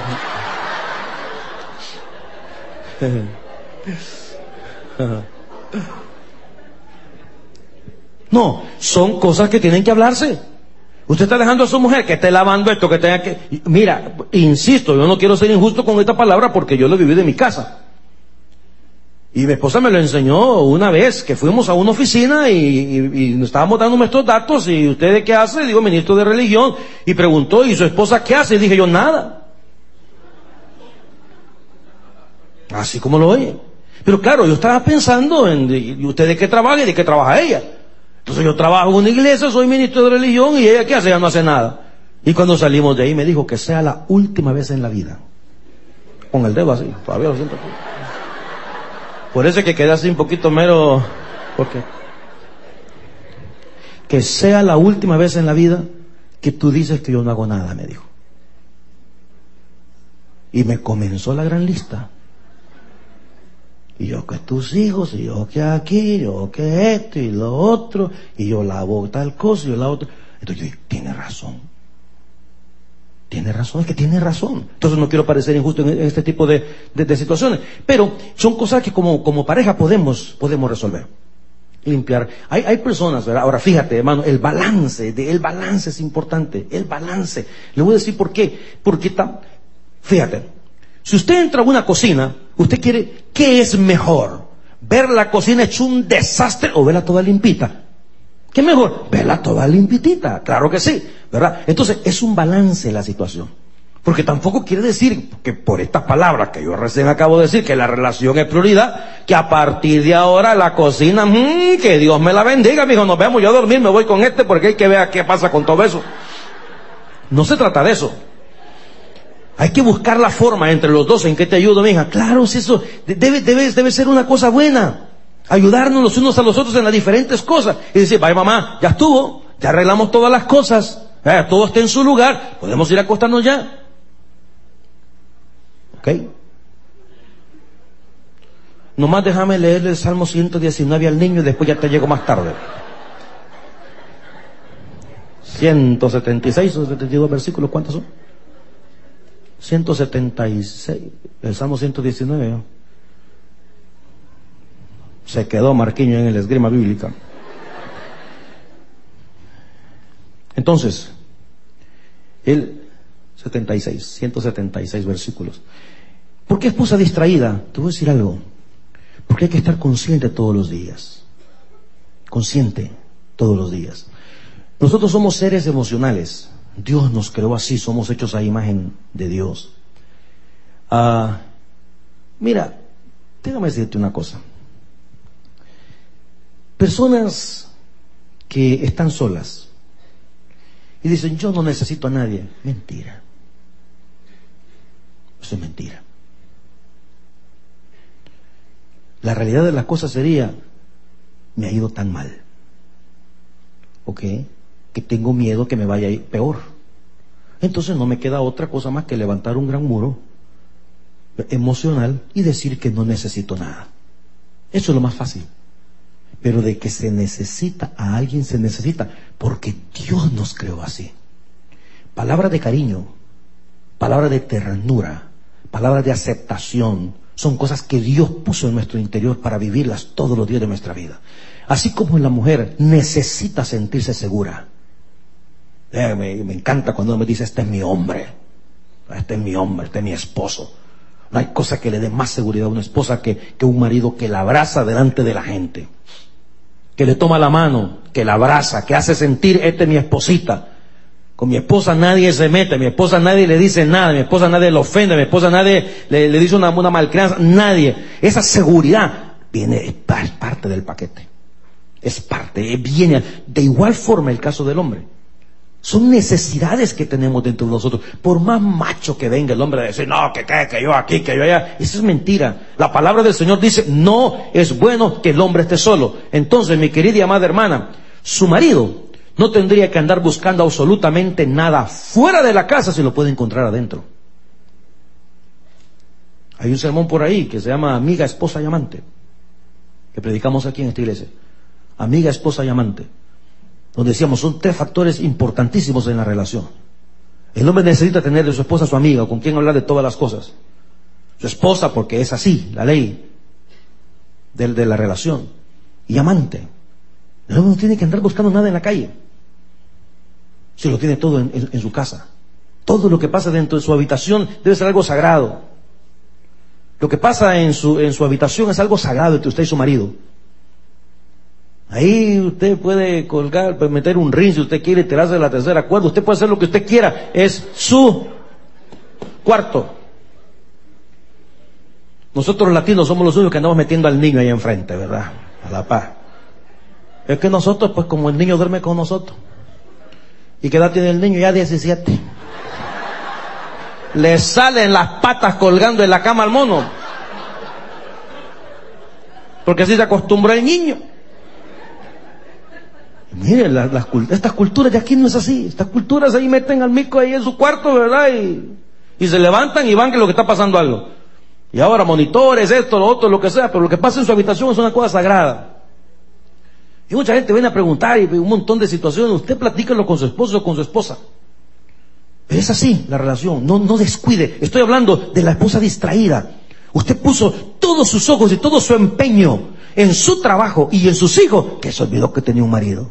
No, son cosas que tienen que hablarse. Usted está dejando a su mujer que esté lavando esto, que tenga que... Mira, insisto, yo no quiero ser injusto con esta palabra porque yo lo viví de mi casa. Y mi esposa me lo enseñó una vez que fuimos a una oficina y, y, y nos estábamos dando nuestros datos y ¿usted qué hace? Digo, ministro de religión. Y preguntó, ¿y su esposa qué hace? Y dije yo, nada. Así como lo oye. Pero claro, yo estaba pensando en, ¿y usted de qué trabaja y de qué trabaja ella? Entonces yo trabajo en una iglesia, soy ministro de religión y ella ¿qué hace? Ella no hace nada. Y cuando salimos de ahí me dijo que sea la última vez en la vida. Con el dedo así, todavía lo siento aquí. Por eso es que quedé así un poquito mero, porque que sea la última vez en la vida que tú dices que yo no hago nada, me dijo. Y me comenzó la gran lista. Y yo que tus hijos, y yo que aquí, yo que esto y lo otro, y yo lavo tal cosa y yo la otra. Entonces yo dije, tiene razón. Tiene razón, es que tiene razón. Entonces no quiero parecer injusto en este tipo de, de, de situaciones. Pero son cosas que como, como pareja podemos, podemos resolver. Limpiar. Hay, hay personas, ¿verdad? Ahora fíjate, hermano, el balance, de, el balance es importante. El balance. Le voy a decir por qué. Porque está, fíjate, si usted entra a una cocina, usted quiere, ¿qué es mejor? ¿Ver la cocina hecho un desastre o verla toda limpita? ¿Qué mejor? Verla toda limpitita, claro que sí, ¿verdad? Entonces es un balance la situación. Porque tampoco quiere decir que por estas palabras que yo recién acabo de decir, que la relación es prioridad, que a partir de ahora la cocina, mmm, que Dios me la bendiga, mijo, nos vemos, yo a dormir, me voy con este porque hay que ver qué pasa con todo eso. No se trata de eso. Hay que buscar la forma entre los dos en que te ayudo, mija. Claro, si eso debe, debe, debe ser una cosa buena. Ayudarnos los unos a los otros en las diferentes cosas. Y decir, vaya mamá, ya estuvo, ya arreglamos todas las cosas, eh, todo está en su lugar, podemos ir a acostarnos ya. ¿Ok? Nomás déjame leerle el Salmo ciento diecinueve al niño y después ya te llego más tarde. ciento setenta y seis o setenta y dos versículos, ¿cuántos son? ciento setenta y seis, el Salmo ciento diecinueve, ¿no? Se quedó Marquiño en el esgrima bíblica. Entonces, el setenta y seis, ciento setenta y seis versículos. ¿Por qué esposa distraída? Te voy a decir algo. Porque hay que estar consciente todos los días. Consciente todos los días. Nosotros somos seres emocionales. Dios nos creó así, somos hechos a imagen de Dios. Ah, mira, déjame decirte una cosa. Personas que están solas y dicen, yo no necesito a nadie. Mentira. Eso es mentira. La realidad de las cosas sería, me ha ido tan mal, ¿ok? Que tengo miedo que me vaya a ir peor. Entonces no me queda otra cosa más que levantar un gran muro emocional y decir que no necesito nada. Eso es lo más fácil. Pero de que se necesita a alguien, se necesita, porque Dios nos creó así. Palabra de cariño, palabra de ternura, palabra de aceptación, son cosas que Dios puso en nuestro interior para vivirlas todos los días de nuestra vida. Así como la mujer necesita sentirse segura. Eh, me, me encanta cuando me dice, este es mi hombre, este es mi hombre, este es mi esposo. No hay cosa que le dé más seguridad a una esposa que, que un marido que la abraza delante de la gente, que le toma la mano, que la abraza, que hace sentir, esta es mi esposita. Con mi esposa nadie se mete, mi esposa nadie le dice nada, mi esposa nadie le ofende, mi esposa nadie le, le dice una, una malcrianza, nadie. Esa seguridad viene, es parte del paquete. Es parte, viene. De igual forma el caso del hombre. Son necesidades que tenemos dentro de nosotros. Por más macho que venga el hombre a decir, no, que, que, que yo aquí, que yo allá. Eso es mentira. La palabra del Señor dice, no es bueno que el hombre esté solo. Entonces, mi querida y amada hermana, su marido no tendría que andar buscando absolutamente nada fuera de la casa si lo puede encontrar adentro. Hay un sermón por ahí que se llama Amiga, Esposa y Amante, que predicamos aquí en esta iglesia. Amiga, esposa y amante. Donde decíamos, son tres factores importantísimos en la relación. El hombre necesita tener de su esposa su amiga, con quien hablar de todas las cosas. Su esposa, porque es así, la ley de, de la relación. Y amante. El hombre no tiene que andar buscando nada en la calle. si lo tiene todo en, en, en su casa? Todo lo que pasa dentro de su habitación debe ser algo sagrado. Lo que pasa en su, en su habitación es algo sagrado entre usted y su marido. Ahí usted puede colgar, puede meter un ring si usted quiere, tirarse de la tercera cuerda, usted puede hacer lo que usted quiera, es su cuarto. Nosotros los latinos somos los únicos que andamos metiendo al niño ahí enfrente, ¿verdad? A la paz. Es que nosotros, pues como el niño duerme con nosotros. ¿Y qué edad tiene el niño? Ya diecisiete. Le salen las patas colgando en la cama al mono. Porque así se acostumbró el niño. Miren, las, las, estas culturas de aquí no es así. Estas culturas ahí meten al mico ahí en su cuarto, ¿verdad? Y, y se levantan y van que lo que está pasando algo. Y ahora monitores, esto, lo otro, lo que sea, pero lo que pasa en su habitación es una cosa sagrada. Y mucha gente viene a preguntar y un montón de situaciones. Usted platíquelo con su esposo o con su esposa. Pero es así la relación, no, no descuide. Estoy hablando de la esposa distraída. Usted puso todos sus ojos y todo su empeño en su trabajo y en sus hijos, que se olvidó que tenía un marido.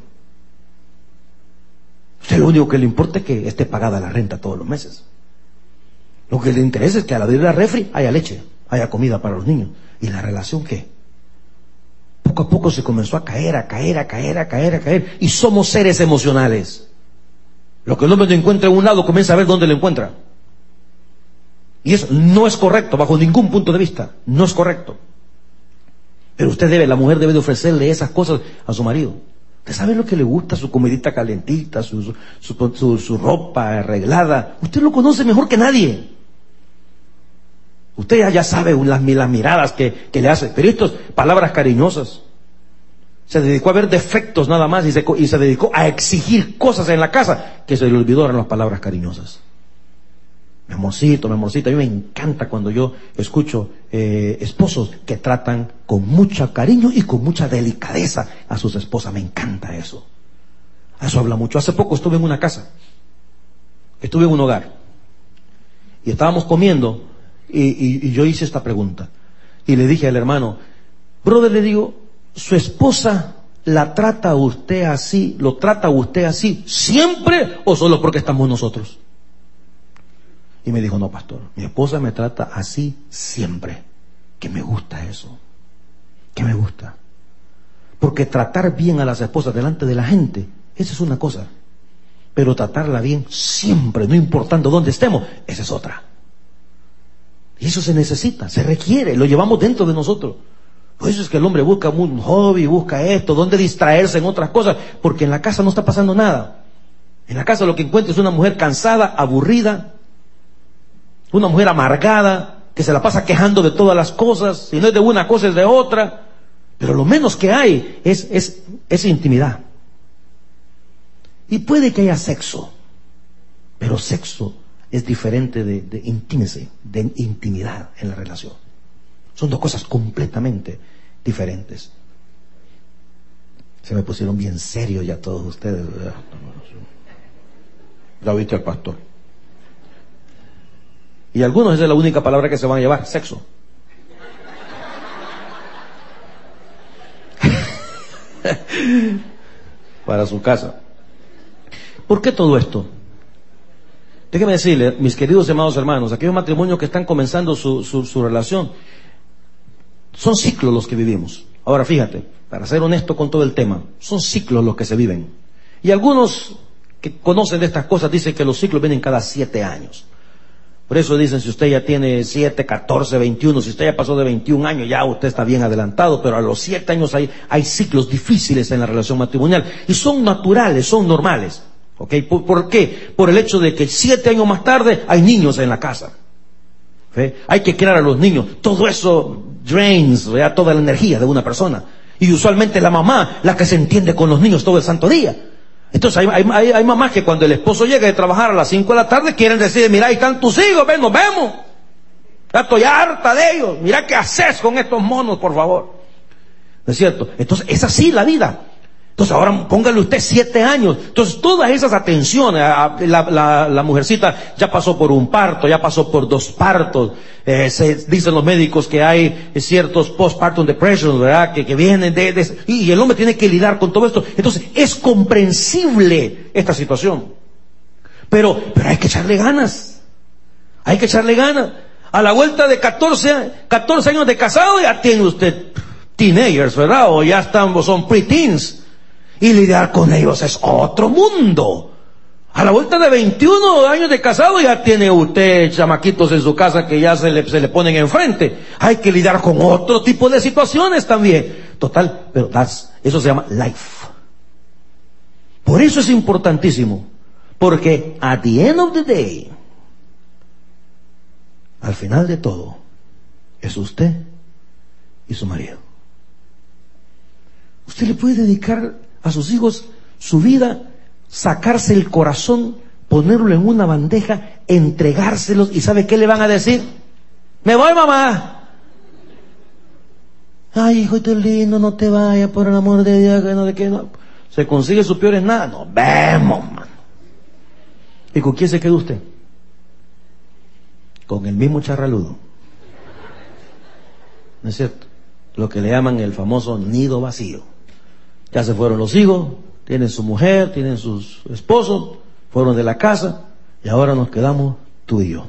Usted lo único que le importa es que esté pagada la renta todos los meses. Lo que le interesa es que al abrir la refri haya leche, haya comida para los niños. ¿Y la relación qué? Poco a poco se comenzó a caer, a caer, a caer, a caer, a caer. Y somos seres emocionales. Lo que el hombre no encuentra en un lado, comienza a ver dónde lo encuentra. Y eso no es correcto, bajo ningún punto de vista. No es correcto. Pero usted debe, la mujer debe de ofrecerle esas cosas a su marido. Usted sabe lo que le gusta, su comidita calentita, su, su, su, su, su ropa arreglada. Usted lo conoce mejor que nadie. Usted ya, ya sabe las, las miradas que, que le hace. Pero estas palabras cariñosas. Se dedicó a ver defectos nada más y se, y se dedicó a exigir cosas en la casa que se le olvidaron las palabras cariñosas. Mi amorcito, mi amorcito. A mí me encanta cuando yo escucho eh, esposos que tratan con mucho cariño y con mucha delicadeza a sus esposas. Me encanta eso. Eso habla mucho. Hace poco estuve en una casa. Estuve en un hogar. Y estábamos comiendo y, y, y yo hice esta pregunta. Y le dije al hermano, brother, le digo, ¿su esposa la trata a usted así, lo trata a usted así siempre o solo porque estamos nosotros? Y me dijo, no, pastor, mi esposa me trata así siempre. Que me gusta eso. Que me gusta. Porque tratar bien a las esposas delante de la gente, esa es una cosa. Pero tratarla bien siempre, no importando dónde estemos, esa es otra. Y eso se necesita, se requiere, lo llevamos dentro de nosotros. Por eso es que el hombre busca un hobby, busca esto, dónde distraerse en otras cosas, porque en la casa no está pasando nada. En la casa lo que encuentra es una mujer cansada, aburrida, una mujer amargada, que se la pasa quejando de todas las cosas, si no es de una cosa es de otra, pero lo menos que hay es, es, es intimidad. Y puede que haya sexo, pero sexo es diferente de, de intimacy, de intimidad en la relación. Son dos cosas completamente diferentes. Se me pusieron bien serios ya todos ustedes, ¿verdad? Ya oíste al pastor. Y algunos esa es la única palabra que se van a llevar, sexo. Para su casa. ¿Por qué todo esto? Déjenme decirle, mis queridos amados hermanos, aquellos matrimonios que están comenzando su, su, su relación, son ciclos los que vivimos. Ahora fíjate, para ser honesto con todo el tema, son ciclos los que se viven. Y algunos que conocen de estas cosas dicen que los ciclos vienen cada siete años. Por eso dicen, si usted ya tiene siete, catorce, veintiuno, si usted ya pasó de veintiún años, ya usted está bien adelantado, pero a los siete años hay, hay ciclos difíciles en la relación matrimonial. Y son naturales, son normales. ¿Ok? ¿Por, por qué? Por el hecho de que siete años más tarde hay niños en la casa. ¿Okay? Hay que criar a los niños. Todo eso drains, ¿verdad? Toda la energía de una persona. Y usualmente es la mamá la que se entiende con los niños todo el santo día. Entonces hay, hay, hay, hay mamás que cuando el esposo llega de trabajar a las cinco de la tarde quieren decir, mira, ahí están tus hijos, ven, nos vemos. Ya estoy harta de ellos. Mira qué haces con estos monos, por favor. ¿No es cierto? Entonces es así la vida. Entonces ahora póngale usted siete años. Entonces todas esas atenciones, la, la, la mujercita ya pasó por un parto, ya pasó por dos partos. Eh, se dicen los médicos que hay ciertos postpartum depressions, ¿verdad? Que, que vienen de, de... Y el hombre tiene que lidiar con todo esto. Entonces es comprensible esta situación. Pero, pero hay que echarle ganas. Hay que echarle ganas. A la vuelta de catorce, catorce años de casado ya tiene usted teenagers, ¿verdad? O ya están, o son preteens. Y lidiar con ellos es otro mundo. A la vuelta de veintiuno años de casado ya tiene usted chamaquitos en su casa que ya se le, se le ponen enfrente. Hay que lidiar con otro tipo de situaciones también. Total, pero that's, eso se llama life. Por eso es importantísimo. Porque at the end of the day, al final de todo, es usted y su marido. Usted le puede dedicar a sus hijos su vida, sacarse el corazón, ponerlo en una bandeja, entregárselos, y ¿sabe qué le van a decir? Me voy, mamá. Ay, hijito lindo, no te vayas, por el amor de Dios, que no de qué no. Se consigue su peor en nada. Nos vemos, mano. ¿Y con quién se queda usted? Con el mismo charraludo. ¿No es cierto? Lo que le llaman el famoso nido vacío. Ya se fueron los hijos, tienen su mujer, tienen sus esposos, fueron de la casa, y ahora nos quedamos tú y yo.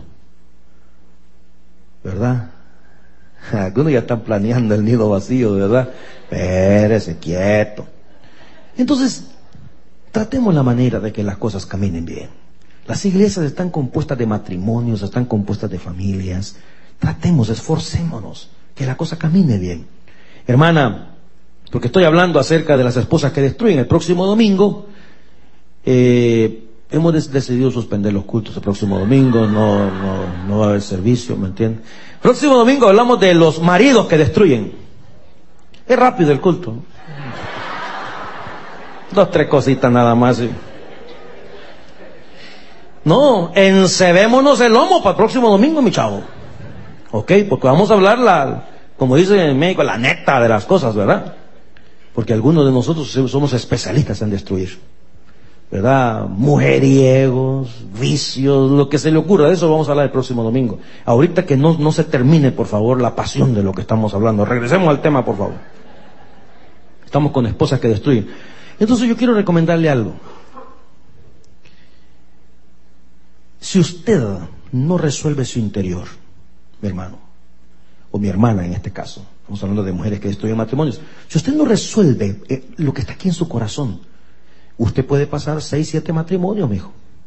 ¿Verdad? Algunos ya están planeando el nido vacío, ¿verdad? Espérese, quieto. Entonces, tratemos la manera de que las cosas caminen bien. Las iglesias están compuestas de matrimonios, están compuestas de familias. Tratemos, esforcémonos, que la cosa camine bien. Hermana, porque estoy hablando acerca de las esposas que destruyen. El próximo domingo, eh, hemos des- decidido suspender los cultos el próximo domingo, no, no, no va a haber servicio, ¿me entiendes? Próximo domingo hablamos de los maridos que destruyen. Es rápido el culto. Dos, tres cositas nada más. ¿Sí? No, encebémonos el lomo para el próximo domingo, mi chavo. Ok, porque vamos a hablar la, como dicen en México, la neta de las cosas, ¿verdad? Porque algunos de nosotros somos especialistas en destruir, ¿verdad? Mujeriegos, vicios, lo que se le ocurra. De eso vamos a hablar el próximo domingo. Ahorita que no, no se termine, por favor, la pasión de lo que estamos hablando. Regresemos al tema, por favor. Estamos con esposas que destruyen. Entonces yo quiero recomendarle algo. Si usted no resuelve su interior, mi hermano, o mi hermana en este caso, estamos hablando de mujeres que destruyen matrimonios, si usted no resuelve eh, lo que está aquí en su corazón, usted puede pasar seis, siete matrimonios, mijo.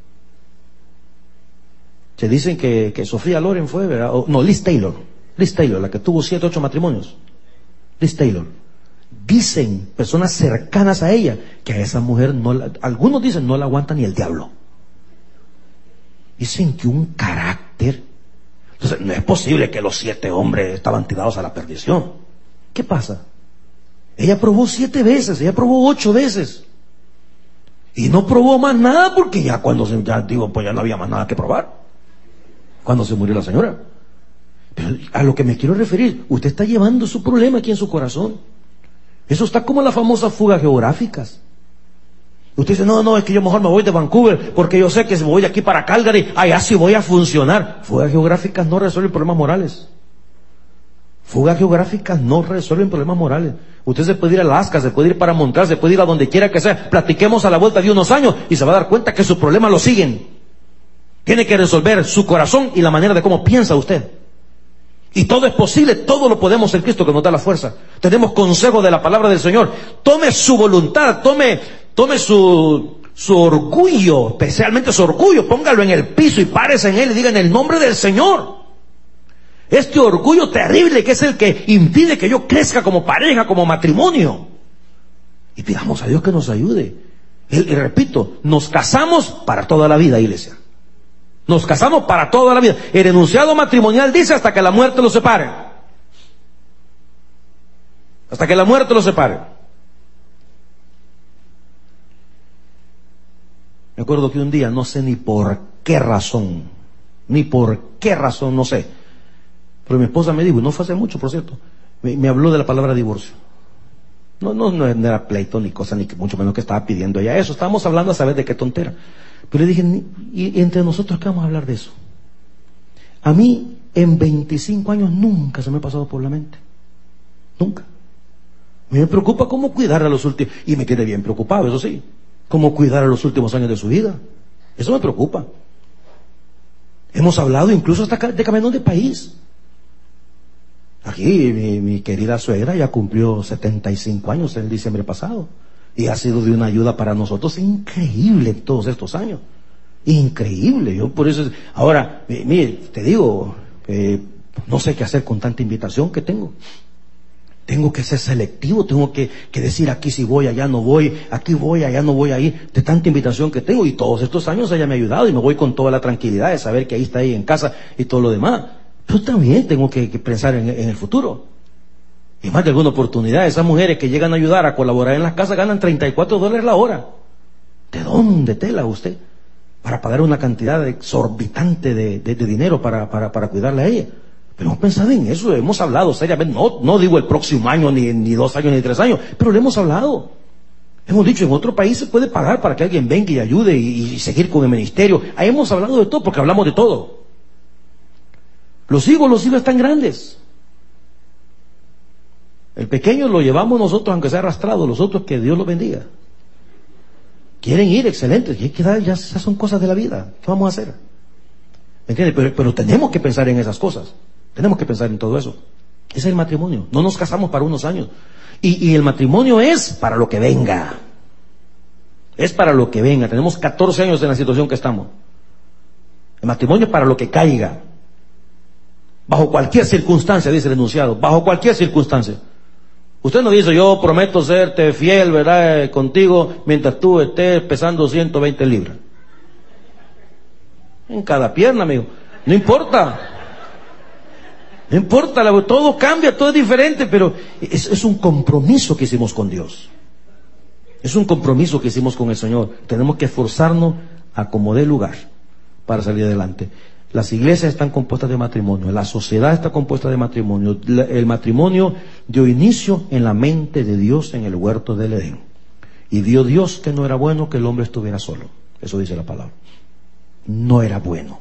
Se dicen que, que Sofía Loren fue, ¿verdad? O, no, Liz Taylor, Liz Taylor, la que tuvo siete, ocho matrimonios. Liz Taylor. Dicen personas cercanas a ella que a esa mujer no la, algunos dicen no la aguanta ni el diablo. Dicen que un carácter. Entonces, no es posible que los siete hombres estaban tirados a la perdición. ¿Qué pasa? Ella probó siete veces, ella probó ocho veces. Y no probó más nada porque ya cuando se, ya digo, pues ya no había más nada que probar. Cuando se murió la señora. Pero a lo que me quiero referir, usted está llevando su problema aquí en su corazón. Eso está como las famosas fugas geográficas. Usted dice, no, no, es que yo mejor me voy de Vancouver porque yo sé que si voy de aquí para Calgary, allá sí voy a funcionar. Fugas geográficas no resuelven problemas morales. Fugas geográficas no resuelven problemas morales. Usted se puede ir a Alaska, se puede ir para Montreal, se puede ir a donde quiera que sea. Platiquemos a la vuelta de unos años y se va a dar cuenta que sus problemas lo siguen. Tiene que resolver su corazón y la manera de cómo piensa usted. Y todo es posible, todo lo podemos en Cristo que nos da la fuerza. Tenemos consejo de la palabra del Señor. Tome su voluntad, tome, tome su, su orgullo, especialmente su orgullo, póngalo en el piso y párese en él y diga en el nombre del Señor. Este orgullo terrible que es el que impide que yo crezca como pareja, como matrimonio. Y pidamos a Dios que nos ayude. Y, y repito, nos casamos para toda la vida, iglesia. Nos casamos para toda la vida. El enunciado matrimonial dice hasta que la muerte los separe. Hasta que la muerte los separe. Me acuerdo que un día, no sé ni por qué razón, ni por qué razón, no sé, pero mi esposa me dijo, y no fue hace mucho, por cierto, me, me habló de la palabra divorcio. No, no, no era pleito ni cosa, ni que mucho menos que estaba pidiendo ella eso. Estábamos hablando a saber de qué tontera. Pero le dije, ¿y entre nosotros qué vamos a hablar de eso? A mí, en veinticinco años, nunca se me ha pasado por la mente. Nunca. A mí me preocupa cómo cuidar a los últimos, y me quedé bien preocupado, eso sí, cómo cuidar a los últimos años de su vida. Eso me preocupa. Hemos hablado incluso hasta de cambiarnos de país. Aquí mi, mi querida suegra ya cumplió setenta y cinco años el diciembre pasado. Y ha sido de una ayuda para nosotros increíble en todos estos años. Increíble. Yo por eso, ahora, mire, te digo, eh, no sé qué hacer con tanta invitación que tengo. Tengo que ser selectivo, tengo que, que decir aquí sí voy, allá no voy, aquí voy, allá no voy a ir, de tanta invitación que tengo. Y todos estos años ella me ha ayudado y me voy con toda la tranquilidad de saber que ahí está ahí en casa y todo lo demás. Pero también tengo que, que pensar en, en el futuro. Y más de alguna oportunidad, esas mujeres que llegan a ayudar, a colaborar en las casas, ganan treinta y cuatro dólares la hora. ¿De dónde tela usted? Para pagar una cantidad exorbitante de, de, de dinero para, para, para cuidarla a ella. Pero hemos pensado en eso, hemos hablado seriamente, no, no digo el próximo año, ni, ni dos años, ni tres años, pero le hemos hablado. Hemos dicho, en otro país se puede pagar para que alguien venga y ayude y, y seguir con el ministerio. Ahí hemos hablado de todo, porque hablamos de todo. Los hijos, los hijos están grandes. El pequeño lo llevamos nosotros, aunque sea arrastrado, los otros que Dios los bendiga. Quieren ir, excelentes, y ya, ya son cosas de la vida. ¿Qué vamos a hacer? ¿Me entiendes? Pero, pero tenemos que pensar en esas cosas. Tenemos que pensar en todo eso. Ese es el matrimonio. No nos casamos para unos años. Y, y el matrimonio es para lo que venga. Es para lo que venga. Tenemos catorce años en la situación que estamos. El matrimonio es para lo que caiga. Bajo cualquier circunstancia, dice el enunciado. Bajo cualquier circunstancia. Usted no dice, yo prometo serte fiel, ¿verdad?, eh, contigo mientras tú estés pesando ciento veinte libras. En cada pierna, amigo. No importa. No importa, todo cambia, todo es diferente, pero es, es un compromiso que hicimos con Dios. Es un compromiso que hicimos con el Señor. Tenemos que esforzarnos a como dé lugar para salir adelante. Las iglesias están compuestas de matrimonio, la sociedad está compuesta de matrimonio. El matrimonio dio inicio en la mente de Dios en el huerto del Edén. Y vio Dios que no era bueno que el hombre estuviera solo. Eso dice la palabra. No era bueno.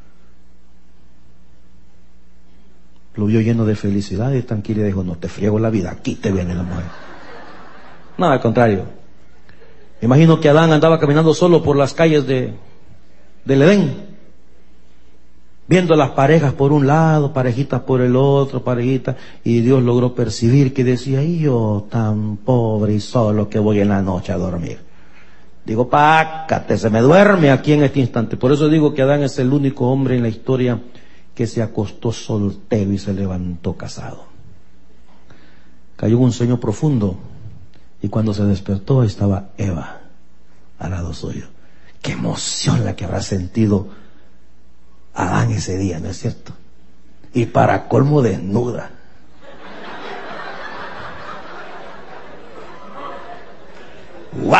Lo vio lleno de felicidad y tranquilidad y dijo, no te friego la vida, aquí te viene la mujer. No, al contrario. Me imagino que Adán andaba caminando solo por las calles de, del Edén, viendo las parejas por un lado, parejitas por el otro, parejitas, y Dios logró percibir que decía, y yo tan pobre y solo que voy en la noche a dormir. Digo, pácate, se me duerme aquí en este instante. Por eso digo que Adán es el único hombre en la historia que se acostó soltero y se levantó casado. Cayó en un sueño profundo y cuando se despertó estaba Eva al lado suyo. Qué emoción la que habrá sentido Adán ese día, ¿no es cierto? Y para colmo desnuda. ¡Wow!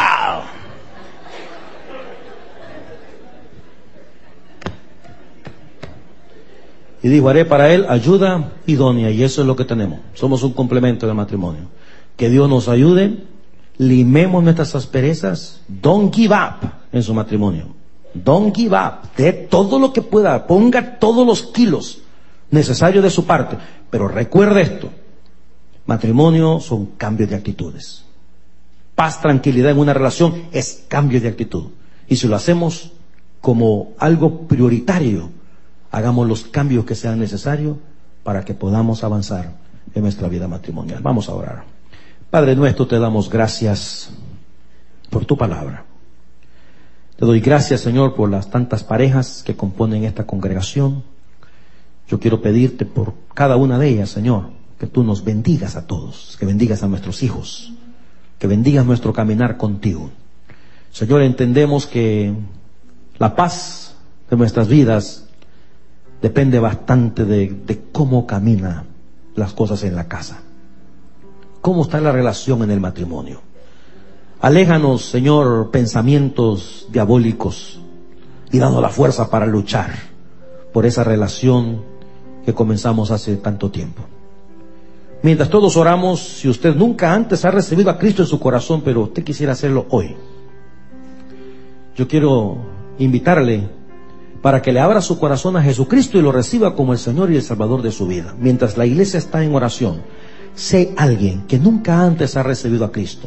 Y dijo, haré para él ayuda idónea, y eso es lo que tenemos. Somos un complemento del matrimonio. Que Dios nos ayude, limemos nuestras asperezas, don't give up en su matrimonio. Don't give up, dé todo lo que pueda, ponga todos los kilos necesarios de su parte. Pero recuerde esto, matrimonio son cambios de actitudes. Paz, tranquilidad en una relación es cambio de actitud. Y si lo hacemos como algo prioritario, hagamos los cambios que sean necesarios para que podamos avanzar en nuestra vida matrimonial. Vamos a orar. Padre nuestro, te damos gracias por tu palabra. Te doy gracias, Señor, por las tantas parejas que componen esta congregación. Yo quiero pedirte por cada una de ellas, Señor, que tú nos bendigas a todos, que bendigas a nuestros hijos, que bendigas nuestro caminar contigo. Señor, entendemos que la paz de nuestras vidas depende bastante de, de cómo caminan las cosas en la casa. ¿Cómo está la relación en el matrimonio? Aléjanos, Señor, pensamientos diabólicos y danos la fuerza para luchar por esa relación que comenzamos hace tanto tiempo. Mientras todos oramos, si usted nunca antes ha recibido a Cristo en su corazón, pero usted quisiera hacerlo hoy, yo quiero invitarle para que le abra su corazón a Jesucristo y lo reciba como el Señor y el Salvador de su vida. Mientras la iglesia está en oración, sé alguien que nunca antes ha recibido a Cristo,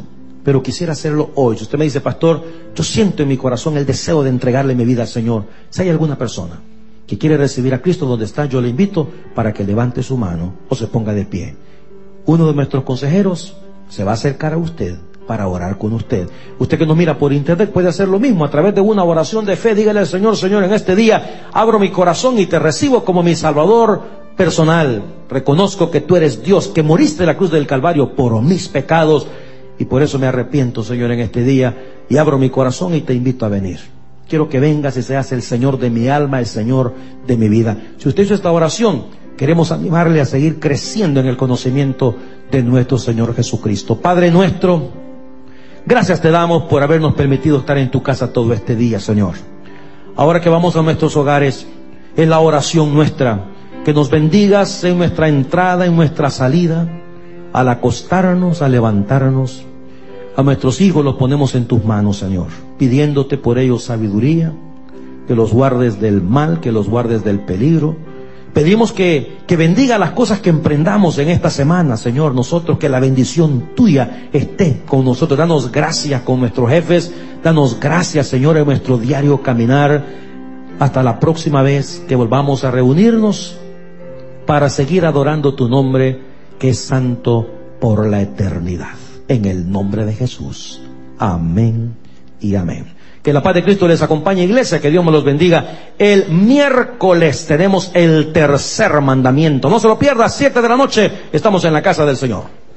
pero quisiera hacerlo hoy. Si usted me dice, pastor, yo siento en mi corazón el deseo de entregarle mi vida al Señor. Si hay alguna persona que quiere recibir a Cristo donde está, yo le invito para que levante su mano o se ponga de pie. Uno de nuestros consejeros se va a acercar a usted para orar con usted. Usted que nos mira por internet puede hacer lo mismo a través de una oración de fe. Dígale al Señor, Señor, en este día abro mi corazón y te recibo como mi Salvador personal. Reconozco que tú eres Dios, que moriste en la cruz del Calvario por mis pecados y por eso me arrepiento, Señor, en este día y abro mi corazón y te invito a venir. Quiero que vengas y seas el Señor de mi alma, el Señor de mi vida. Si usted hizo esta oración, queremos animarle a seguir creciendo en el conocimiento de nuestro Señor Jesucristo. Padre nuestro, gracias te damos por habernos permitido estar en tu casa todo este día, Señor. Ahora que vamos a nuestros hogares, es la oración nuestra, que nos bendigas en nuestra entrada, en nuestra salida, al acostarnos, al levantarnos. A nuestros hijos los ponemos en tus manos, Señor, pidiéndote por ellos sabiduría, que los guardes del mal, que los guardes del peligro. Pedimos que, que bendiga las cosas que emprendamos en esta semana, Señor. Nosotros, que la bendición tuya esté con nosotros. Danos gracias con nuestros jefes. Danos gracias, Señor, en nuestro diario caminar. Hasta la próxima vez que volvamos a reunirnos para seguir adorando tu nombre, que es santo por la eternidad. En el nombre de Jesús. Amén y amén. Que la paz de Cristo les acompañe, iglesia, que Dios me los bendiga. El miércoles tenemos el tercer mandamiento. No se lo pierda, siete de la noche, estamos en la casa del Señor.